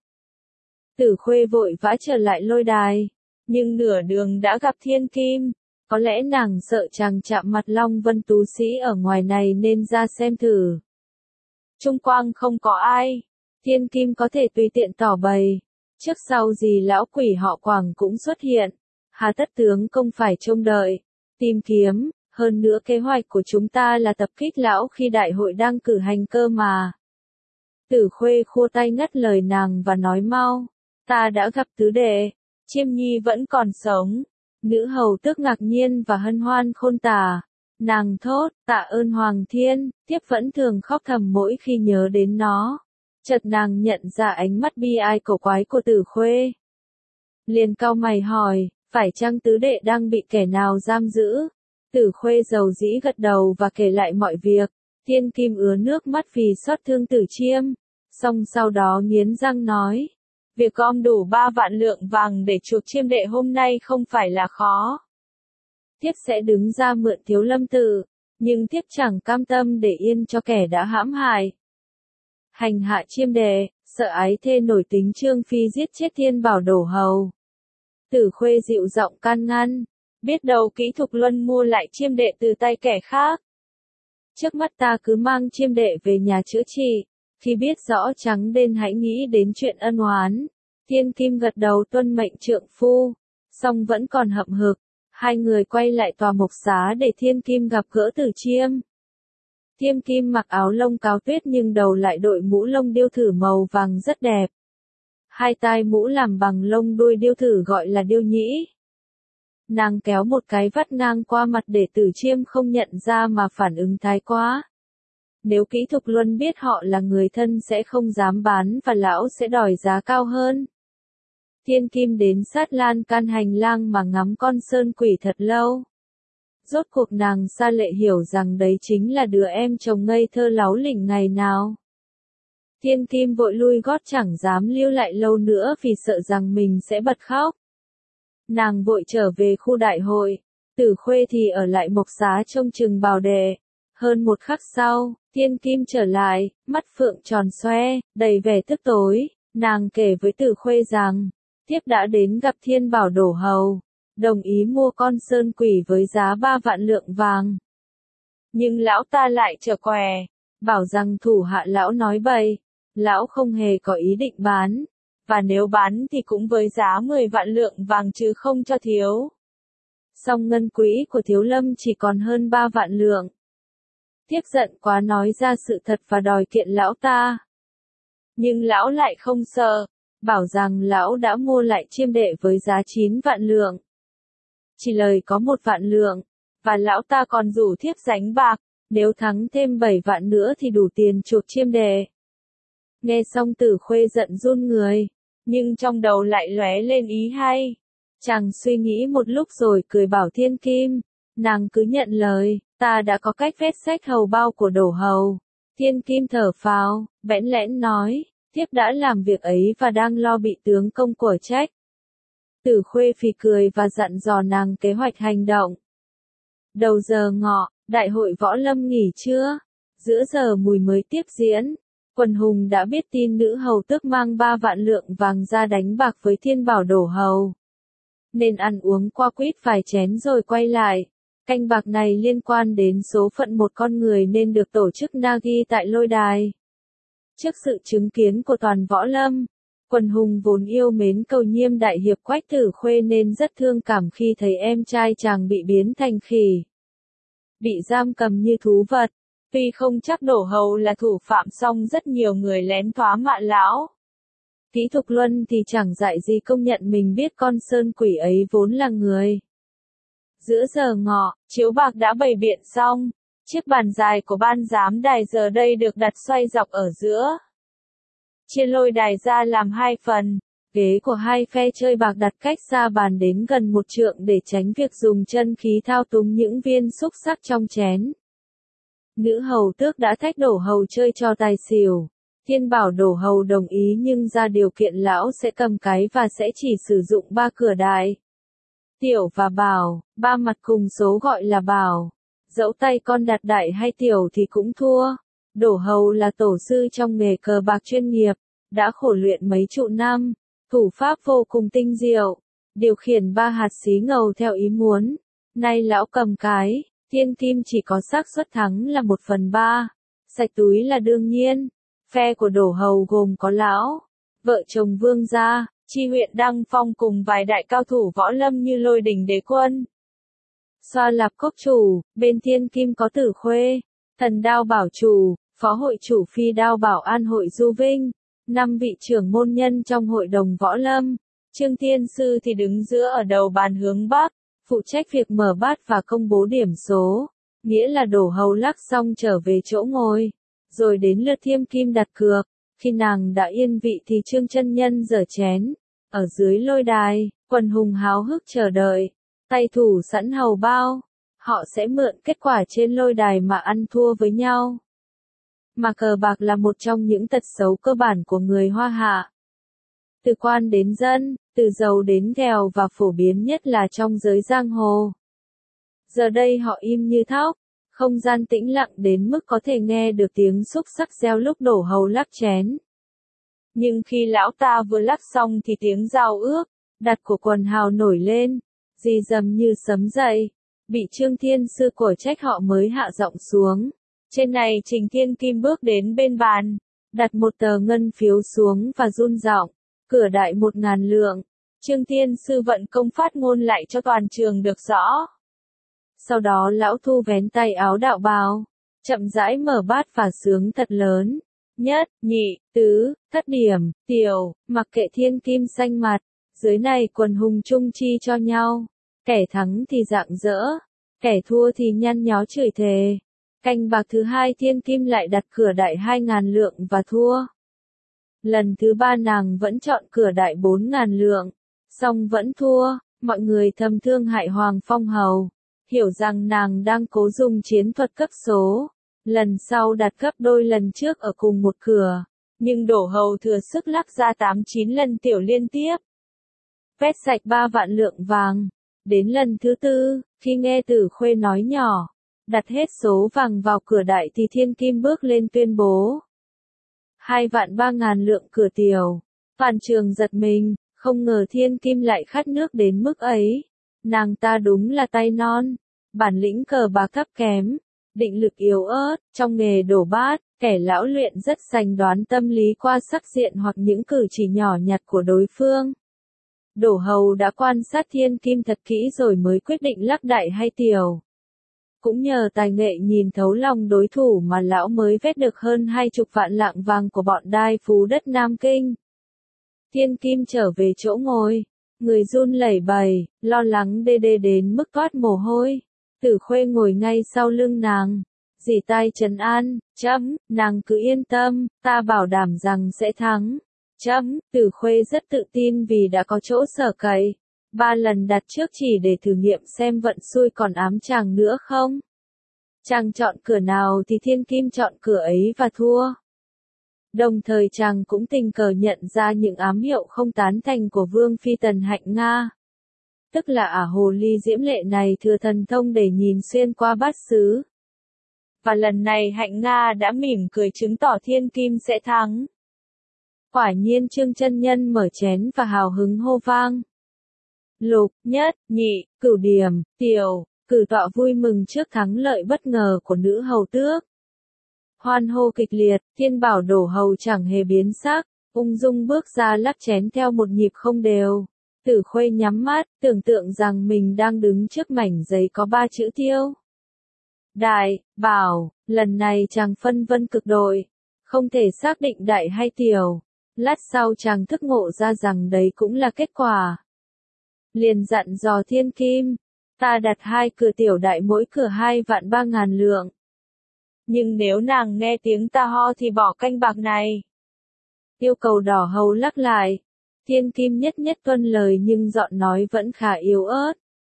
Tử Khuê vội vã trở lại lôi đài, nhưng nửa đường đã gặp Thiên Kim. Có lẽ nàng sợ chàng chạm mặt Long Vân Tú Sĩ ở ngoài này nên ra xem thử. Trung quang không có ai, Thiên Kim có thể tùy tiện tỏ bày. Trước sau gì lão quỷ họ Quảng cũng xuất hiện, hà tất tướng công phải trông đợi, tìm kiếm, hơn nữa kế hoạch của chúng ta là tập kích lão khi đại hội đang cử hành cơ mà. Tử Khuê khua tay ngắt lời nàng và nói mau, ta đã gặp tứ đệ, Chiêm Nhi vẫn còn sống. Nữ hầu tước ngạc nhiên và hân hoan khôn tả. Nàng thốt, tạ ơn Hoàng Thiên, tiếp vẫn thường khóc thầm mỗi khi nhớ đến nó. Chợt nàng nhận ra ánh mắt bi ai cổ quái của Tử Khuê. Liền cau mày hỏi, phải chăng tứ đệ đang bị kẻ nào giam giữ? Tử Khuê dầu dĩ gật đầu và kể lại mọi việc. Thiên Kim ứa nước mắt vì xót thương Tử Chiêm. Xong sau đó nghiến răng nói. Việc gom đủ ba vạn lượng vàng để chuộc Chiêm đệ hôm nay không phải là khó. Thiếp sẽ đứng ra mượn Thiếu Lâm Tự, nhưng thiếp chẳng cam tâm để yên cho kẻ đã hãm hại. Hành hạ Chiêm đệ, sợ ái thê nổi tính Trương Phi giết chết Thiên Bảo Đổ Hầu. Tử Khuê dịu giọng can ngăn, biết đâu Kỹ Thục Luân mua lại Chiêm đệ từ tay kẻ khác. Trước mắt ta cứ mang Chiêm đệ về nhà chữa trị. Khi biết rõ trắng đen hãy nghĩ đến chuyện ân oán. Thiên Kim gật đầu tuân mệnh trượng phu, song vẫn còn hậm hực. Hai người quay lại tòa mộc xá để Thiên Kim gặp gỡ Tử Chiêm. Thiên Kim mặc áo lông cáo tuyết nhưng đầu lại đội mũ lông điêu thử màu vàng rất đẹp. Hai tai mũ làm bằng lông đuôi điêu thử gọi là điêu nhĩ. Nàng kéo một cái vắt ngang qua mặt để Tử Chiêm không nhận ra mà phản ứng thái quá. Nếu Kỹ Thục Luân biết họ là người thân sẽ không dám bán và lão sẽ đòi giá cao hơn. Thiên Kim đến sát lan can hành lang mà ngắm con sơn quỷ thật lâu. Rốt cuộc nàng sa lệ hiểu rằng đấy chính là đứa em chồng ngây thơ láu lỉnh ngày nào. Thiên Kim vội lui gót chẳng dám lưu lại lâu nữa vì sợ rằng mình sẽ bật khóc. Nàng vội trở về khu đại hội, Tử Khuê thì ở lại mộc xá trông chừng bảo đệ. Hơn một khắc sau, Thiên Kim trở lại, mắt phượng tròn xoe, đầy vẻ tức tối, nàng kể với Tử Khuê rằng, Thiếp đã đến gặp Thiên Bảo Đổ Hầu, đồng ý mua con sơn quỷ với giá ba vạn lượng vàng. Nhưng lão ta lại trở què, bảo rằng thủ hạ lão nói bậy, lão không hề có ý định bán, và nếu bán thì cũng với giá mười vạn lượng vàng chứ không cho thiếu. Song ngân quỹ của Thiếu Lâm chỉ còn hơn ba vạn lượng. Thiếp giận quá nói ra sự thật và đòi kiện lão ta. Nhưng lão lại không sợ, bảo rằng lão đã mua lại chiêm đệ với giá chín vạn lượng. Chỉ lời có một vạn lượng, và lão ta còn rủ thiếp đánh bạc, nếu thắng thêm bảy vạn nữa thì đủ tiền chuộc chiêm đệ. Nghe xong Tử Khuê giận run người, nhưng trong đầu lại lóe lên ý hay. Chàng suy nghĩ một lúc rồi cười bảo Thiên Kim, nàng cứ nhận lời, ta đã có cách vét sách hầu bao của Đổ Hầu. Thiên Kim thở phào, bẽn lẽn nói, thiếp đã làm việc ấy và đang lo bị tướng công của trách. Tử Khuê phì cười và dặn dò nàng kế hoạch hành động. Đầu giờ ngọ, đại hội võ lâm nghỉ trưa, giữa giờ mùi mới tiếp diễn. Quần hùng đã biết tin nữ hầu tước mang ba vạn lượng vàng ra đánh bạc với Thiên Bảo Đổ Hầu, nên ăn uống qua quýt vài chén rồi quay lại. Canh bạc này liên quan đến số phận một con người nên được tổ chức Nagi tại lôi đài. Trước sự chứng kiến của toàn võ lâm, quần hùng vốn yêu mến Cầu Nhiêm đại hiệp Quách Tử Khuê nên rất thương cảm khi thấy em trai chàng bị biến thành khỉ, bị giam cầm như thú vật. Tuy không chắc Đổ Hầu là thủ phạm song rất nhiều người lén thoá mạ lão. Kỹ Thục Luân thì chẳng dạy gì công nhận mình biết con sơn quỷ ấy vốn là người. Giữa giờ ngọ, chiếu bạc đã bày biện xong, chiếc bàn dài của ban giám đài giờ đây được đặt xoay dọc ở giữa. Chia lôi đài ra làm hai phần, ghế của hai phe chơi bạc đặt cách xa bàn đến gần một trượng để tránh việc dùng chân khí thao túng những viên xúc xắc trong chén. Nữ hầu tước đã thách Đổ Hầu chơi cho tài xỉu. Thiên Bảo Đổ Hầu đồng ý nhưng ra điều kiện lão sẽ cầm cái và sẽ chỉ sử dụng ba cửa đại. Tiểu và Bảo, ba mặt cùng số gọi là Bảo. Dẫu tay con đặt đại hay tiểu thì cũng thua. Đổ Hầu là tổ sư trong nghề cờ bạc chuyên nghiệp, đã khổ luyện mấy chục năm, thủ pháp vô cùng tinh diệu, điều khiển ba hạt xí ngầu theo ý muốn. Nay lão cầm cái, Thiên Kim chỉ có xác suất thắng là một phần ba, sạch túi là đương nhiên. Phe của Đổ Hầu gồm có lão, vợ chồng Vương gia, Chi huyện Đăng Phong cùng vài đại cao thủ võ lâm như Lôi Đình Đế Quân, Xoa Lạp Cốc Chủ. Bên Thiên Kim có Tử Khuê, Thần Đao Bảo Chủ, Phó hội chủ Phi Đao Bảo An hội Du Vinh, năm vị trưởng môn nhân trong hội đồng võ lâm. Trương Thiên Sư thì đứng giữa ở đầu bàn hướng Bắc, phụ trách việc mở bát và công bố điểm số, nghĩa là Đổ Hầu lắc xong trở về chỗ ngồi. Rồi đến lượt Thiên Kim đặt cược, khi nàng đã yên vị thì Trương chân nhân giở chén. Ở dưới lôi đài, quần hùng háo hức chờ đợi, tay thủ sẵn hầu bao, họ sẽ mượn kết quả trên lôi đài mà ăn thua với nhau. Mà cờ bạc là một trong những tật xấu cơ bản của người Hoa Hạ. Từ quan đến dân, từ giàu đến nghèo và phổ biến nhất là trong giới giang hồ. Giờ đây họ im như thóc. Không gian tĩnh lặng đến mức có thể nghe được tiếng xúc xắc reo lúc Đổ Hầu lắc chén. Nhưng khi lão ta vừa lắc xong thì tiếng giao ước, đặt của quần hào nổi lên, rì rầm như sấm dậy. Bị Trương Thiên Sư của trách họ mới hạ giọng xuống. Trên này Trình Thiên Kim bước đến bên bàn, đặt một tờ ngân phiếu xuống và run giọng, cửa đại một ngàn lượng. Trương Thiên Sư vận công phát ngôn lại cho toàn trường được rõ. Sau đó lão thu vén tay áo đạo bào, chậm rãi mở bát và sướng thật lớn. Nhất, nhị, tứ, thất điểm, tiểu, mặc kệ Thiên Kim xanh mặt, dưới này quần hùng chung chi cho nhau. Kẻ thắng thì rạng rỡ, kẻ thua thì nhăn nhó chửi thề. Canh bạc thứ hai Thiên Kim lại đặt cửa đại hai ngàn lượng và thua. Lần thứ ba nàng vẫn chọn cửa đại bốn ngàn lượng, song vẫn thua. Mọi người thầm thương hại Hoàng Phong Hầu, hiểu rằng nàng đang cố dùng chiến thuật cấp số, lần sau đặt gấp đôi lần trước ở cùng một cửa, nhưng Đổ Hầu thừa sức lắc ra tám chín lần tiểu liên tiếp, vét sạch ba vạn lượng vàng. Đến lần thứ tư, khi nghe Tử Khuê nói nhỏ, đặt hết số vàng vào cửa đại thì Thiên Kim bước lên tuyên bố hai vạn ba ngàn lượng cửa tiểu. Toàn trường giật mình, Không ngờ thiên kim lại khát nước đến mức ấy. Nàng ta đúng là tay non, bản lĩnh cờ bạc thấp kém, định lực yếu ớt, trong nghề đổ bát, kẻ lão luyện rất sành đoán tâm lý qua sắc diện hoặc những cử chỉ nhỏ nhặt của đối phương. Đổ hầu đã quan sát thiên kim thật kỹ rồi mới quyết định lắc đại hay tiểu. Cũng nhờ tài nghệ nhìn thấu lòng đối thủ mà lão mới vét được hơn hai chục vạn lạng vàng của bọn đai phú đất Nam Kinh. Thiên kim trở về chỗ ngồi, người run lẩy bẩy, lo lắng đê đê đến mức toát mồ hôi. Tử Khuê ngồi ngay sau lưng nàng, dì tai trấn an, chấm, nàng cứ yên tâm, ta bảo đảm rằng sẽ thắng. Chấm, Tử Khuê rất tự tin vì đã có chỗ sở cậy. Ba lần đặt trước chỉ để thử nghiệm xem vận xui còn ám chàng nữa không. Chàng chọn cửa nào thì thiên kim chọn cửa ấy và thua. Đồng thời chàng cũng tình cờ nhận ra những ám hiệu không tán thành của Vương Phi Tần Hạnh Nga. Tức là ả hồ ly diễm lệ này thừa thần thông để nhìn xuyên qua bát sứ. Và lần này Hạnh Nga đã mỉm cười chứng tỏ thiên kim sẽ thắng. Quả nhiên Trương chân nhân mở chén và hào hứng hô vang. Lục, nhất, nhị, cửu điểm, tiểu, cử tọa vui mừng trước thắng lợi bất ngờ của nữ hầu tước. Hoan hô kịch liệt, Thiên Bảo đổ hầu chẳng hề biến sắc, ung dung bước ra lắc chén theo một nhịp không đều. Tử Khuê nhắm mắt, tưởng tượng rằng mình đang đứng trước mảnh giấy có ba chữ tiêu. Đại, bảo, lần này chàng phân vân cực đội, không thể xác định đại hay tiểu. Lát sau chàng thức ngộ ra rằng đấy cũng là kết quả. Liền dặn dò thiên kim, ta đặt hai cửa tiểu đại mỗi cửa hai vạn ba ngàn lượng. Nhưng nếu nàng nghe tiếng ta ho thì bỏ canh bạc này. Yêu cầu đỏ hầu lắc lại. Thiên kim nhất nhất tuân lời nhưng giọng nói vẫn khá yếu ớt.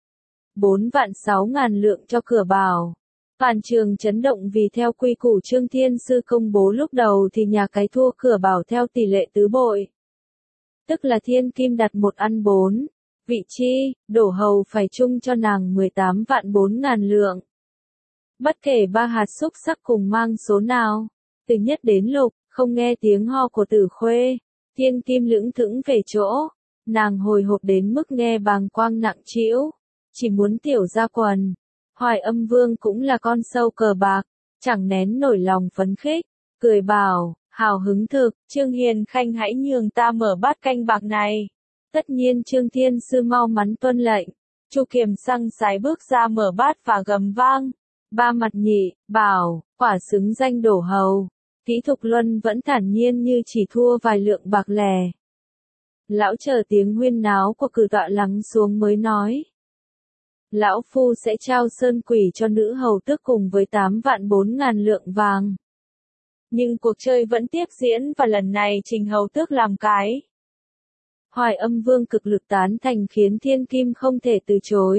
Bốn vạn sáu ngàn lượng cho cửa bảo. Toàn trường chấn động vì theo quy củ Trương Thiên Sư công bố lúc đầu thì nhà cái thua cửa bảo theo tỷ lệ tứ bội. Tức là thiên kim đặt một ăn bốn. Vị chi, đổ hầu phải chung cho nàng mười tám vạn bốn ngàn lượng. Bất kể ba hạt xúc sắc cùng mang số nào, từ nhất đến lục, không nghe tiếng ho của Tử Khuê, thiên kim lững thững về chỗ, nàng hồi hộp đến mức nghe bàng quang nặng trĩu, chỉ muốn tiểu ra quần. Hoài Âm Vương cũng là con sâu cờ bạc, chẳng nén nổi lòng phấn khích, cười bảo, hào hứng thực, Trương Hiền Khanh hãy nhường ta mở bát canh bạc này. Tất nhiên Trương Thiên Sư mau mắn tuân lệnh, Chu Kiềm săng sái bước ra mở bát và gầm vang. Ba mặt nhị, bảo, quả xứng danh đổ hầu. Kỹ Thục Luân vẫn thản nhiên như chỉ thua vài lượng bạc lẻ. Lão chờ tiếng huyên náo của cử tọa lắng xuống mới nói. Lão Phu sẽ trao sơn quỷ cho nữ hầu tước cùng với tám vạn bốn ngàn lượng vàng. Nhưng cuộc chơi vẫn tiếp diễn và lần này Trình hầu tước làm cái. Hoài Âm Vương cực lực tán thành khiến thiên kim không thể từ chối.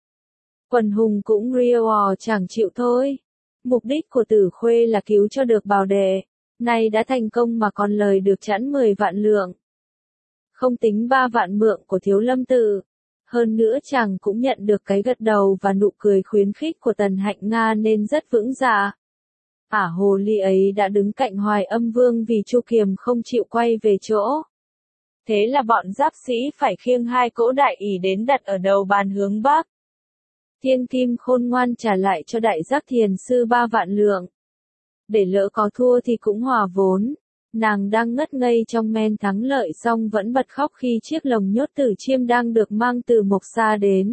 Quần hùng cũng riêu chẳng chịu thôi. Mục đích của Tử Khuê là cứu cho được Bảo đệ, nay đã thành công mà còn lời được chẵn mười vạn lượng. Không tính ba vạn mượn của Thiếu Lâm Tự. Hơn nữa chàng cũng nhận được cái gật đầu và nụ cười khuyến khích của Tần Hạnh Nga nên rất vững dạ. Ả hồ ly ấy đã đứng cạnh Hoài Âm Vương vì Chu Kiềm không chịu quay về chỗ. Thế là bọn giáp sĩ phải khiêng hai cỗ đại ỷ đến đặt ở đầu bàn hướng bắc. Thiên kim khôn ngoan trả lại cho đại giác thiền sư ba vạn lượng. Để lỡ có thua thì cũng hòa vốn. Nàng đang ngất ngây trong men thắng lợi xong vẫn bật khóc khi chiếc lồng nhốt tử chiêm đang được mang từ Mộc Sa đến.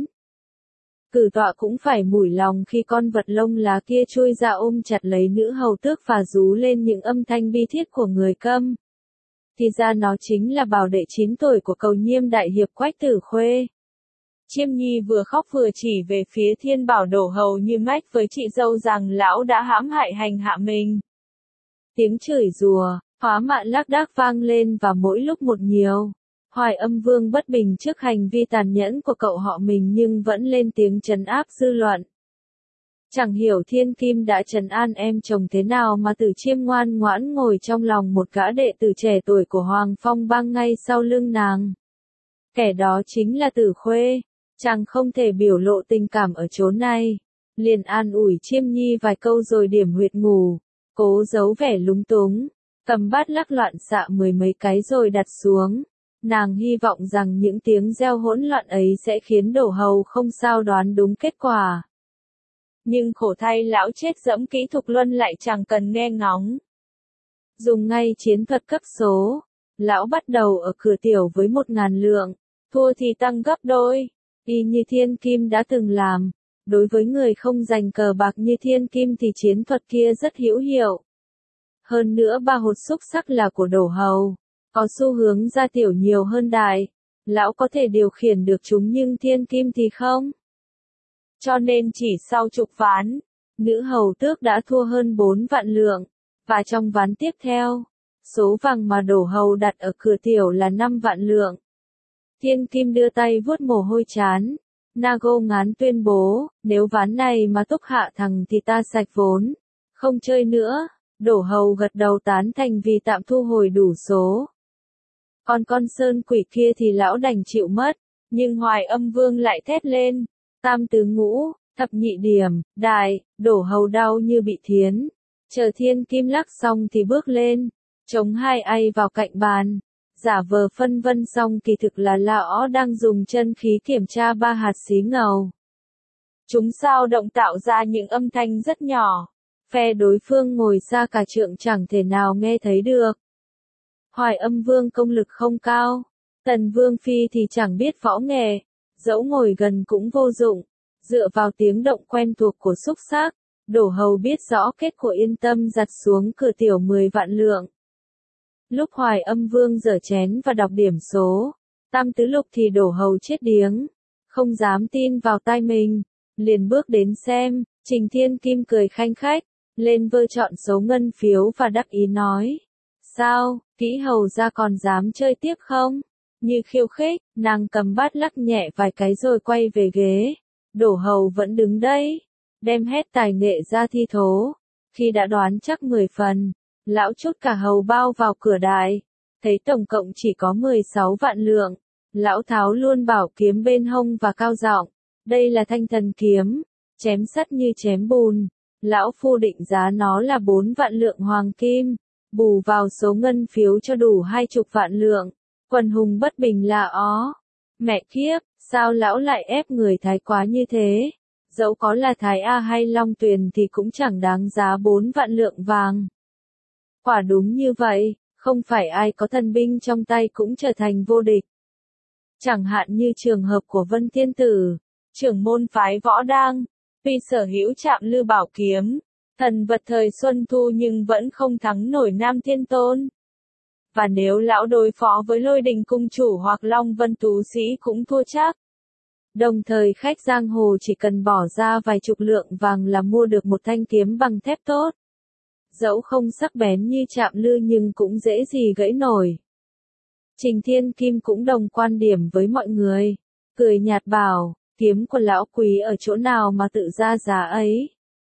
Cử tọa cũng phải mủi lòng khi con vật lông lá kia chui ra ôm chặt lấy nữ hầu tước và rú lên những âm thanh bi thiết của người câm. Thì ra nó chính là Bảo đệ chín tuổi của Cầu Nhiêm đại hiệp Quách Tử Khuê. Chiêm Nhi vừa khóc vừa chỉ về phía Thiên Bảo đổ hầu như mách với chị dâu rằng lão đã hãm hại hành hạ mình. Tiếng chửi rủa, phá mạn lác đác vang lên và mỗi lúc một nhiều. Hoài Âm Vương bất bình trước hành vi tàn nhẫn của cậu họ mình nhưng vẫn lên tiếng trấn áp dư luận. Chẳng hiểu thiên kim đã trấn an em chồng thế nào mà Tử Chiêm ngoan ngoãn ngồi trong lòng một gã đệ tử trẻ tuổi của Hoàng Phong Bang ngay sau lưng nàng. Kẻ đó chính là Tử Khuê. Chàng không thể biểu lộ tình cảm ở chỗ này. Liền an ủi Chiêm Nhi vài câu rồi điểm huyệt ngủ. Cố giấu vẻ lúng túng. Cầm bát lắc loạn xạ mười mấy cái rồi đặt xuống. Nàng hy vọng rằng những tiếng reo hỗn loạn ấy sẽ khiến đổ hầu không sao đoán đúng kết quả. Nhưng khổ thay lão chết dẫm kỹ Thục Luân lại chẳng cần nghe ngóng. Dùng ngay chiến thuật cấp số, lão bắt đầu ở cửa tiểu với một ngàn lượng, thua thì tăng gấp đôi, y như Thiên Kim đã từng làm. Đối với người không giành cờ bạc như Thiên Kim thì chiến thuật kia rất hữu hiệu. Hơn nữa ba hột xúc sắc là của đổ hầu, có xu hướng ra tiểu nhiều hơn đại, lão có thể điều khiển được chúng nhưng Thiên Kim thì không. Cho nên chỉ sau chục ván, nữ hầu tước đã thua hơn bốn vạn lượng, và trong ván tiếp theo, số vàng mà đổ hầu đặt ở cửa tiểu là năm vạn lượng. Thiên Kim đưa tay vuốt mồ hôi chán. Nago ngán tuyên bố, nếu ván này mà Túc hạ thằng thì ta sạch vốn, không chơi nữa. Đổ hầu gật đầu tán thành vì tạm thu hồi đủ số. Còn con sơn quỷ kia thì lão đành chịu mất, nhưng Hoài Âm Vương lại thét lên, tam tứ ngũ, thập nhị điểm, đại, đổ hầu đau như bị thiến. Chờ Thiên Kim lắc xong thì bước lên, chống hai ai vào cạnh bàn. Giả vờ phân vân xong kỳ thực là lão đang dùng chân khí kiểm tra ba hạt xí ngầu. Chúng sao động tạo ra những âm thanh rất nhỏ, phe đối phương ngồi xa cả trượng chẳng thể nào nghe thấy được. Hoài Âm Vương công lực không cao, Tần Vương Phi thì chẳng biết võ nghệ, dẫu ngồi gần cũng vô dụng, dựa vào tiếng động quen thuộc của xúc sắc, đổ hầu biết rõ kết của yên tâm giặt xuống cửa tiểu mười vạn lượng. Lúc Hoài Âm Vương giở chén và đọc điểm số, tam tứ lục thì đổ hầu chết điếng, không dám tin vào tai mình, liền bước đến xem, Trình Thiên Kim cười khanh khách, lên vơ chọn số ngân phiếu và đắc ý nói. Sao, kỹ hầu ra còn dám chơi tiếp không? Như khiêu khích, nàng cầm bát lắc nhẹ vài cái rồi quay về ghế, đổ hầu vẫn đứng đây, đem hết tài nghệ ra thi thố, khi đã đoán chắc mười phần. Lão chốt cả hầu bao vào cửa đại, thấy tổng cộng chỉ có mười sáu vạn lượng, lão tháo luôn bảo kiếm bên hông và cao giọng, đây là thanh thần kiếm, chém sắt như chém bùn, lão phu định giá nó là bốn vạn lượng hoàng kim, bù vào số ngân phiếu cho đủ hai chục vạn lượng, quần hùng bất bình là ó, mẹ kiếp, sao lão lại ép người thái quá như thế, dẫu có là Thái A hay Long Tuyền thì cũng chẳng đáng giá bốn vạn lượng vàng. Quả đúng như vậy, không phải ai có thần binh trong tay cũng trở thành vô địch. Chẳng hạn như trường hợp của Vân Thiên Tử, trưởng môn phái Võ Đang, tuy sở hữu Trạm Lư Bảo Kiếm, thần vật thời Xuân Thu nhưng vẫn không thắng nổi Nam Thiên Tôn. Và nếu lão đối phó với Lôi Đình Cung Chủ hoặc Long Vân Tú Sĩ cũng thua chắc. Đồng thời khách giang hồ chỉ cần bỏ ra vài chục lượng vàng là mua được một thanh kiếm bằng thép tốt. Dẫu không sắc bén như Trạm Lư nhưng cũng dễ gì gãy nổi. Trình Thiên Kim cũng đồng quan điểm với mọi người, cười nhạt bảo, kiếm của lão quý ở chỗ nào mà tự ra giá ấy.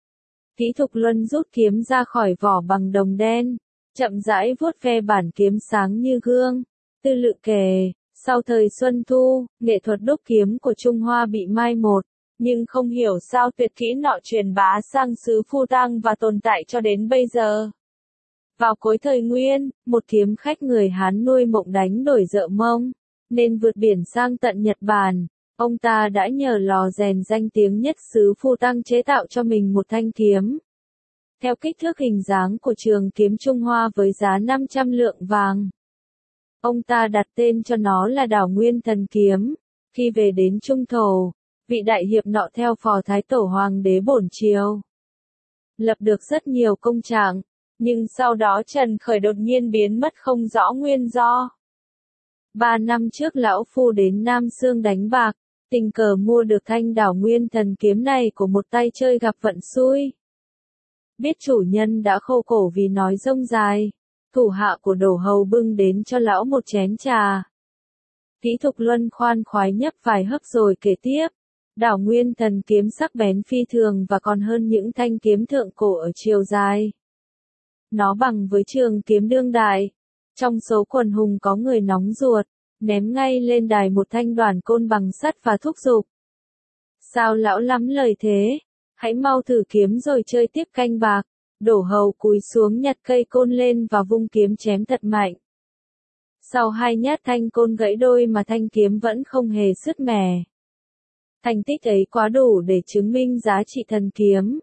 Kỹ Thục Luân rút kiếm ra khỏi vỏ bằng đồng đen, chậm rãi vuốt ve bản kiếm sáng như gương, tư lự kể, sau thời Xuân Thu, nghệ thuật đúc kiếm của Trung Hoa bị mai một. Nhưng không hiểu sao tuyệt kỹ nọ truyền bá sang xứ Phu Tăng và tồn tại cho đến bây giờ. Vào cuối thời Nguyên, một kiếm khách người Hán nuôi mộng đánh đổi dợ Mông, nên vượt biển sang tận Nhật Bản. Ông ta đã nhờ lò rèn danh tiếng nhất xứ Phu Tăng chế tạo cho mình một thanh kiếm. Theo kích thước hình dáng của trường kiếm Trung Hoa với giá năm trăm lượng vàng. Ông ta đặt tên cho nó là Đảo Nguyên Thần Kiếm. Khi về đến Trung Thổ, vị đại hiệp nọ theo phò Thái Tổ Hoàng đế bổn triều, lập được rất nhiều công trạng, nhưng sau đó Trần Khởi đột nhiên biến mất không rõ nguyên do. Ba năm trước lão phu đến Nam Sương đánh bạc, tình cờ mua được thanh Đảo Nguyên Thần Kiếm này của một tay chơi gặp vận xui. Biết chủ nhân đã khô cổ vì nói rông dài, thủ hạ của đổ hầu bưng đến cho lão một chén trà. Kỹ Thục Luân khoan khoái nhấp vài hớp rồi kể tiếp. Đảo Nguyên Thần Kiếm sắc bén phi thường và còn hơn những thanh kiếm thượng cổ ở chiều dài. Nó bằng với trường kiếm đương đại. Trong số quần hùng có người nóng ruột, ném ngay lên đài một thanh đoàn côn bằng sắt và thúc giục. Sao lão lắm lời thế? Hãy mau thử kiếm rồi chơi tiếp canh bạc. Đổ hầu cúi xuống nhặt cây côn lên và vung kiếm chém thật mạnh. Sau hai nhát thanh côn gãy đôi mà thanh kiếm vẫn không hề sứt mẻ. Thành tích ấy quá đủ để chứng minh giá trị thần kiếm.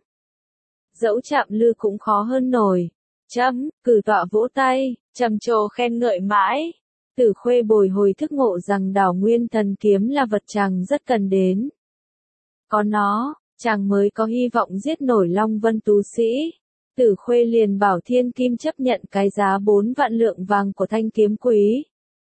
Dẫu chạm lư cũng khó hơn nổi. Chấm, cử tọa vỗ tay, trầm trồ khen ngợi mãi. Tử Khuê bồi hồi thức ngộ rằng Đảo Nguyên thần kiếm là vật chàng rất cần đến. Có nó, chàng mới có hy vọng giết nổi Long Vân tú sĩ. Tử Khuê liền bảo Thiên Kim chấp nhận cái giá bốn vạn lượng vàng của thanh kiếm quý.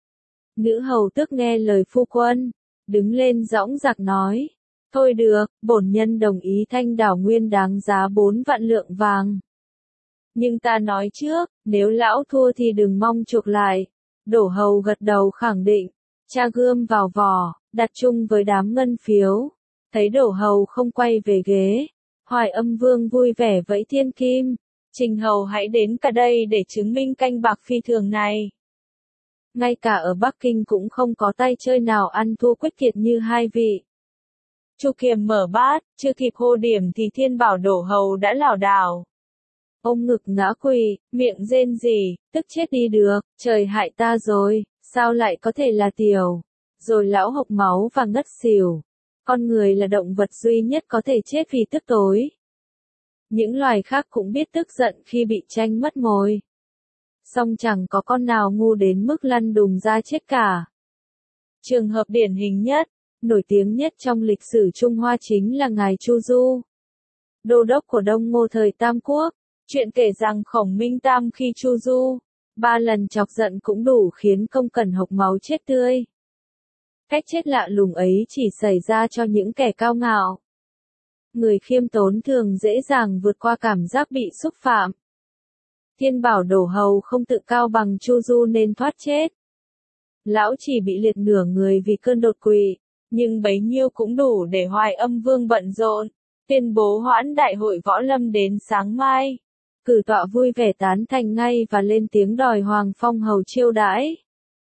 Nữ hầu tước nghe lời phu quân, đứng lên dõng dạc nói. Thôi được, bổn nhân đồng ý thanh đảo nguyên đáng giá bốn vạn lượng vàng. Nhưng ta nói trước, nếu lão thua thì đừng mong chuộc lại. Đổ hầu gật đầu khẳng định, tra gươm vào vỏ, đặt chung với đám ngân phiếu. Thấy đổ hầu không quay về ghế, Hoài Âm Vương vui vẻ vẫy Thiên Kim. Trình hầu hãy đến cả đây để chứng minh canh bạc phi thường này. Ngay cả ở Bắc Kinh cũng không có tay chơi nào ăn thua quyết kiệt như hai vị. Chu Kiềm mở bát, chưa kịp hô điểm thì Thiên Bảo đổ hầu đã lảo đảo. Ông ngực ngã quỳ, miệng rên rỉ, tức chết đi được, trời hại ta rồi, sao lại có thể là tiểu. Rồi lão hộc máu và ngất xỉu. Con người là động vật duy nhất có thể chết vì tức tối. Những loài khác cũng biết tức giận khi bị tranh mất mồi. Song chẳng có con nào ngu đến mức lăn đùng ra chết cả. Trường hợp điển hình nhất, nổi tiếng nhất trong lịch sử Trung Hoa chính là ngài Chu Du, đô đốc của Đông Ngô thời Tam Quốc. Chuyện kể rằng Khổng Minh Tam khi Chu Du ba lần chọc giận cũng đủ khiến công cẩn hộc máu chết tươi. Cách chết lạ lùng ấy chỉ xảy ra cho những kẻ cao ngạo. Người khiêm tốn thường dễ dàng vượt qua cảm giác bị xúc phạm. Thiên Bảo đổ hầu không tự cao bằng Chu Du nên thoát chết. Lão chỉ bị liệt nửa người vì cơn đột quỵ, nhưng bấy nhiêu cũng đủ để Hoài Âm Vương bận rộn, tuyên bố hoãn đại hội võ lâm đến sáng mai. Cử tọa vui vẻ tán thành ngay và lên tiếng đòi Hoàng Phong hầu chiêu đãi.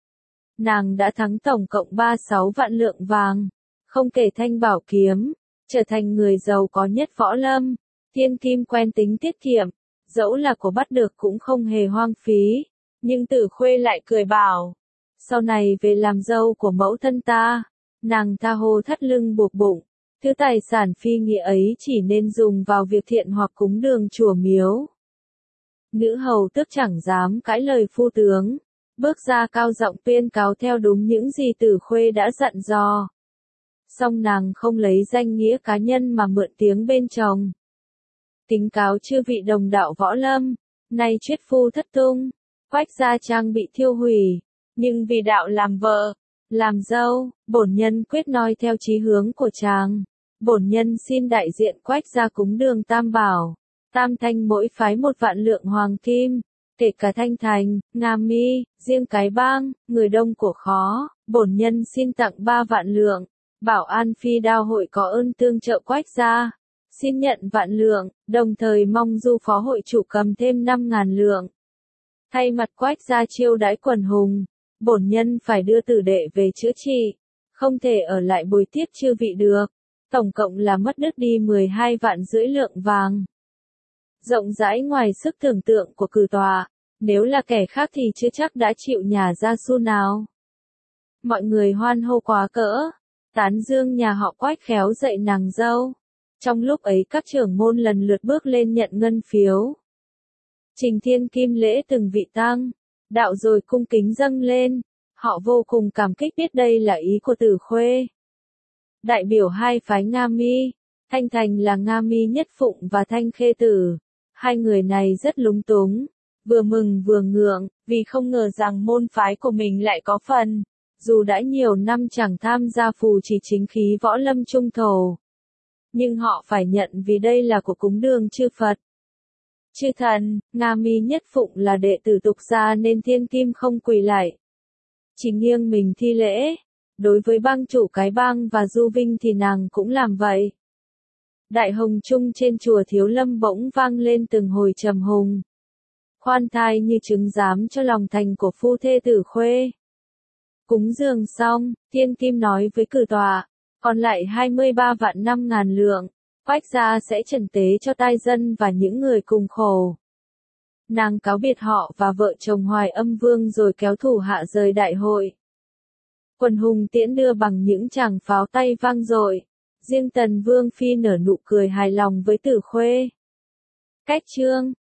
Nàng đã thắng tổng cộng ba mươi sáu vạn lượng vàng, không kể thanh bảo kiếm, trở thành người giàu có nhất võ lâm. Thiên Kim quen tính tiết kiệm, dẫu là của bắt được cũng không hề hoang phí, nhưng Tử Khuê lại cười bảo, sau này về làm dâu của mẫu thân ta, nàng tha hồ thắt lưng buộc bụng, thứ tài sản phi nghĩa ấy chỉ nên dùng vào việc thiện hoặc cúng đường chùa miếu. Nữ hầu tước chẳng dám cãi lời phu tướng, bước ra cao giọng tuyên cáo theo đúng những gì Tử Khuê đã dặn dò. Song nàng không lấy danh nghĩa cá nhân mà mượn tiếng bên chồng. Kính cáo chư vị đồng đạo võ lâm, nay triết phu thất tung, Quách gia trang bị thiêu hủy, nhưng vì đạo làm vợ, làm dâu, bổn nhân quyết noi theo chí hướng của chàng. Bổn nhân xin đại diện Quách gia cúng đường Tam Bảo, Tam Thanh mỗi phái một vạn lượng hoàng kim, kể cả Thanh Thành, Nga Mi, riêng cái bang, người đông của khó, bổn nhân xin tặng ba vạn lượng. Bảo An Phi Đao hội có ơn tương trợ Quách gia, xin nhận vạn lượng, đồng thời mong Du phó hội chủ cầm thêm năm ngàn lượng. Thay mặt Quách gia chiêu đãi quần hùng, bổn nhân phải đưa tử đệ về chữa trị, không thể ở lại bồi tiếp chư vị được. Tổng cộng là mất đứt đi mười hai vạn rưỡi lượng vàng. Rộng rãi ngoài sức tưởng tượng của cử tọa, nếu là kẻ khác thì chưa chắc đã chịu nhả ra xu nào. Mọi người hoan hô quá cỡ, tán dương nhà họ Quách khéo dạy nàng dâu. Trong lúc ấy các trưởng môn lần lượt bước lên nhận ngân phiếu. Trình Thiên Kim lễ từng vị tăng, đạo rồi cung kính dâng lên, họ vô cùng cảm kích biết đây là ý của Tử Khuê. Đại biểu hai phái Nga Mi, Thanh Thành là Nga Mi Nhất Phụng và Thanh Khê Tử. Hai người này rất lúng túng, vừa mừng vừa ngượng, vì không ngờ rằng môn phái của mình lại có phần. Dù đã nhiều năm chẳng tham gia phù trì chính khí võ lâm trung thổ, nhưng họ phải nhận vì đây là của cúng đường chư Phật. Chư thần, Nga Mi Nhất Phụng là đệ tử tục gia nên Thiên Kim không quỳ lại, chỉ nghiêng mình thi lễ. Đối với bang chủ cái bang và Du Vinh thì nàng cũng làm vậy. Đại hồng trung trên chùa Thiếu Lâm bỗng vang lên từng hồi trầm hùng. Khoan thai như trứng giám cho lòng thành của phu thê Tử Khuê. Cúng dường xong, Thiên Kim nói với cử tọa, còn lại hai mươi ba vạn năm ngàn lượng, Quách gia sẽ trần tế cho tai dân và những người cùng khổ. Nàng cáo biệt họ và vợ chồng Hoài Âm Vương rồi kéo thủ hạ rời đại hội. Quần hùng tiễn đưa bằng những tràng pháo tay vang dội. Riêng Tần Vương Phi nở nụ cười hài lòng với Tử Khuê. Cách chương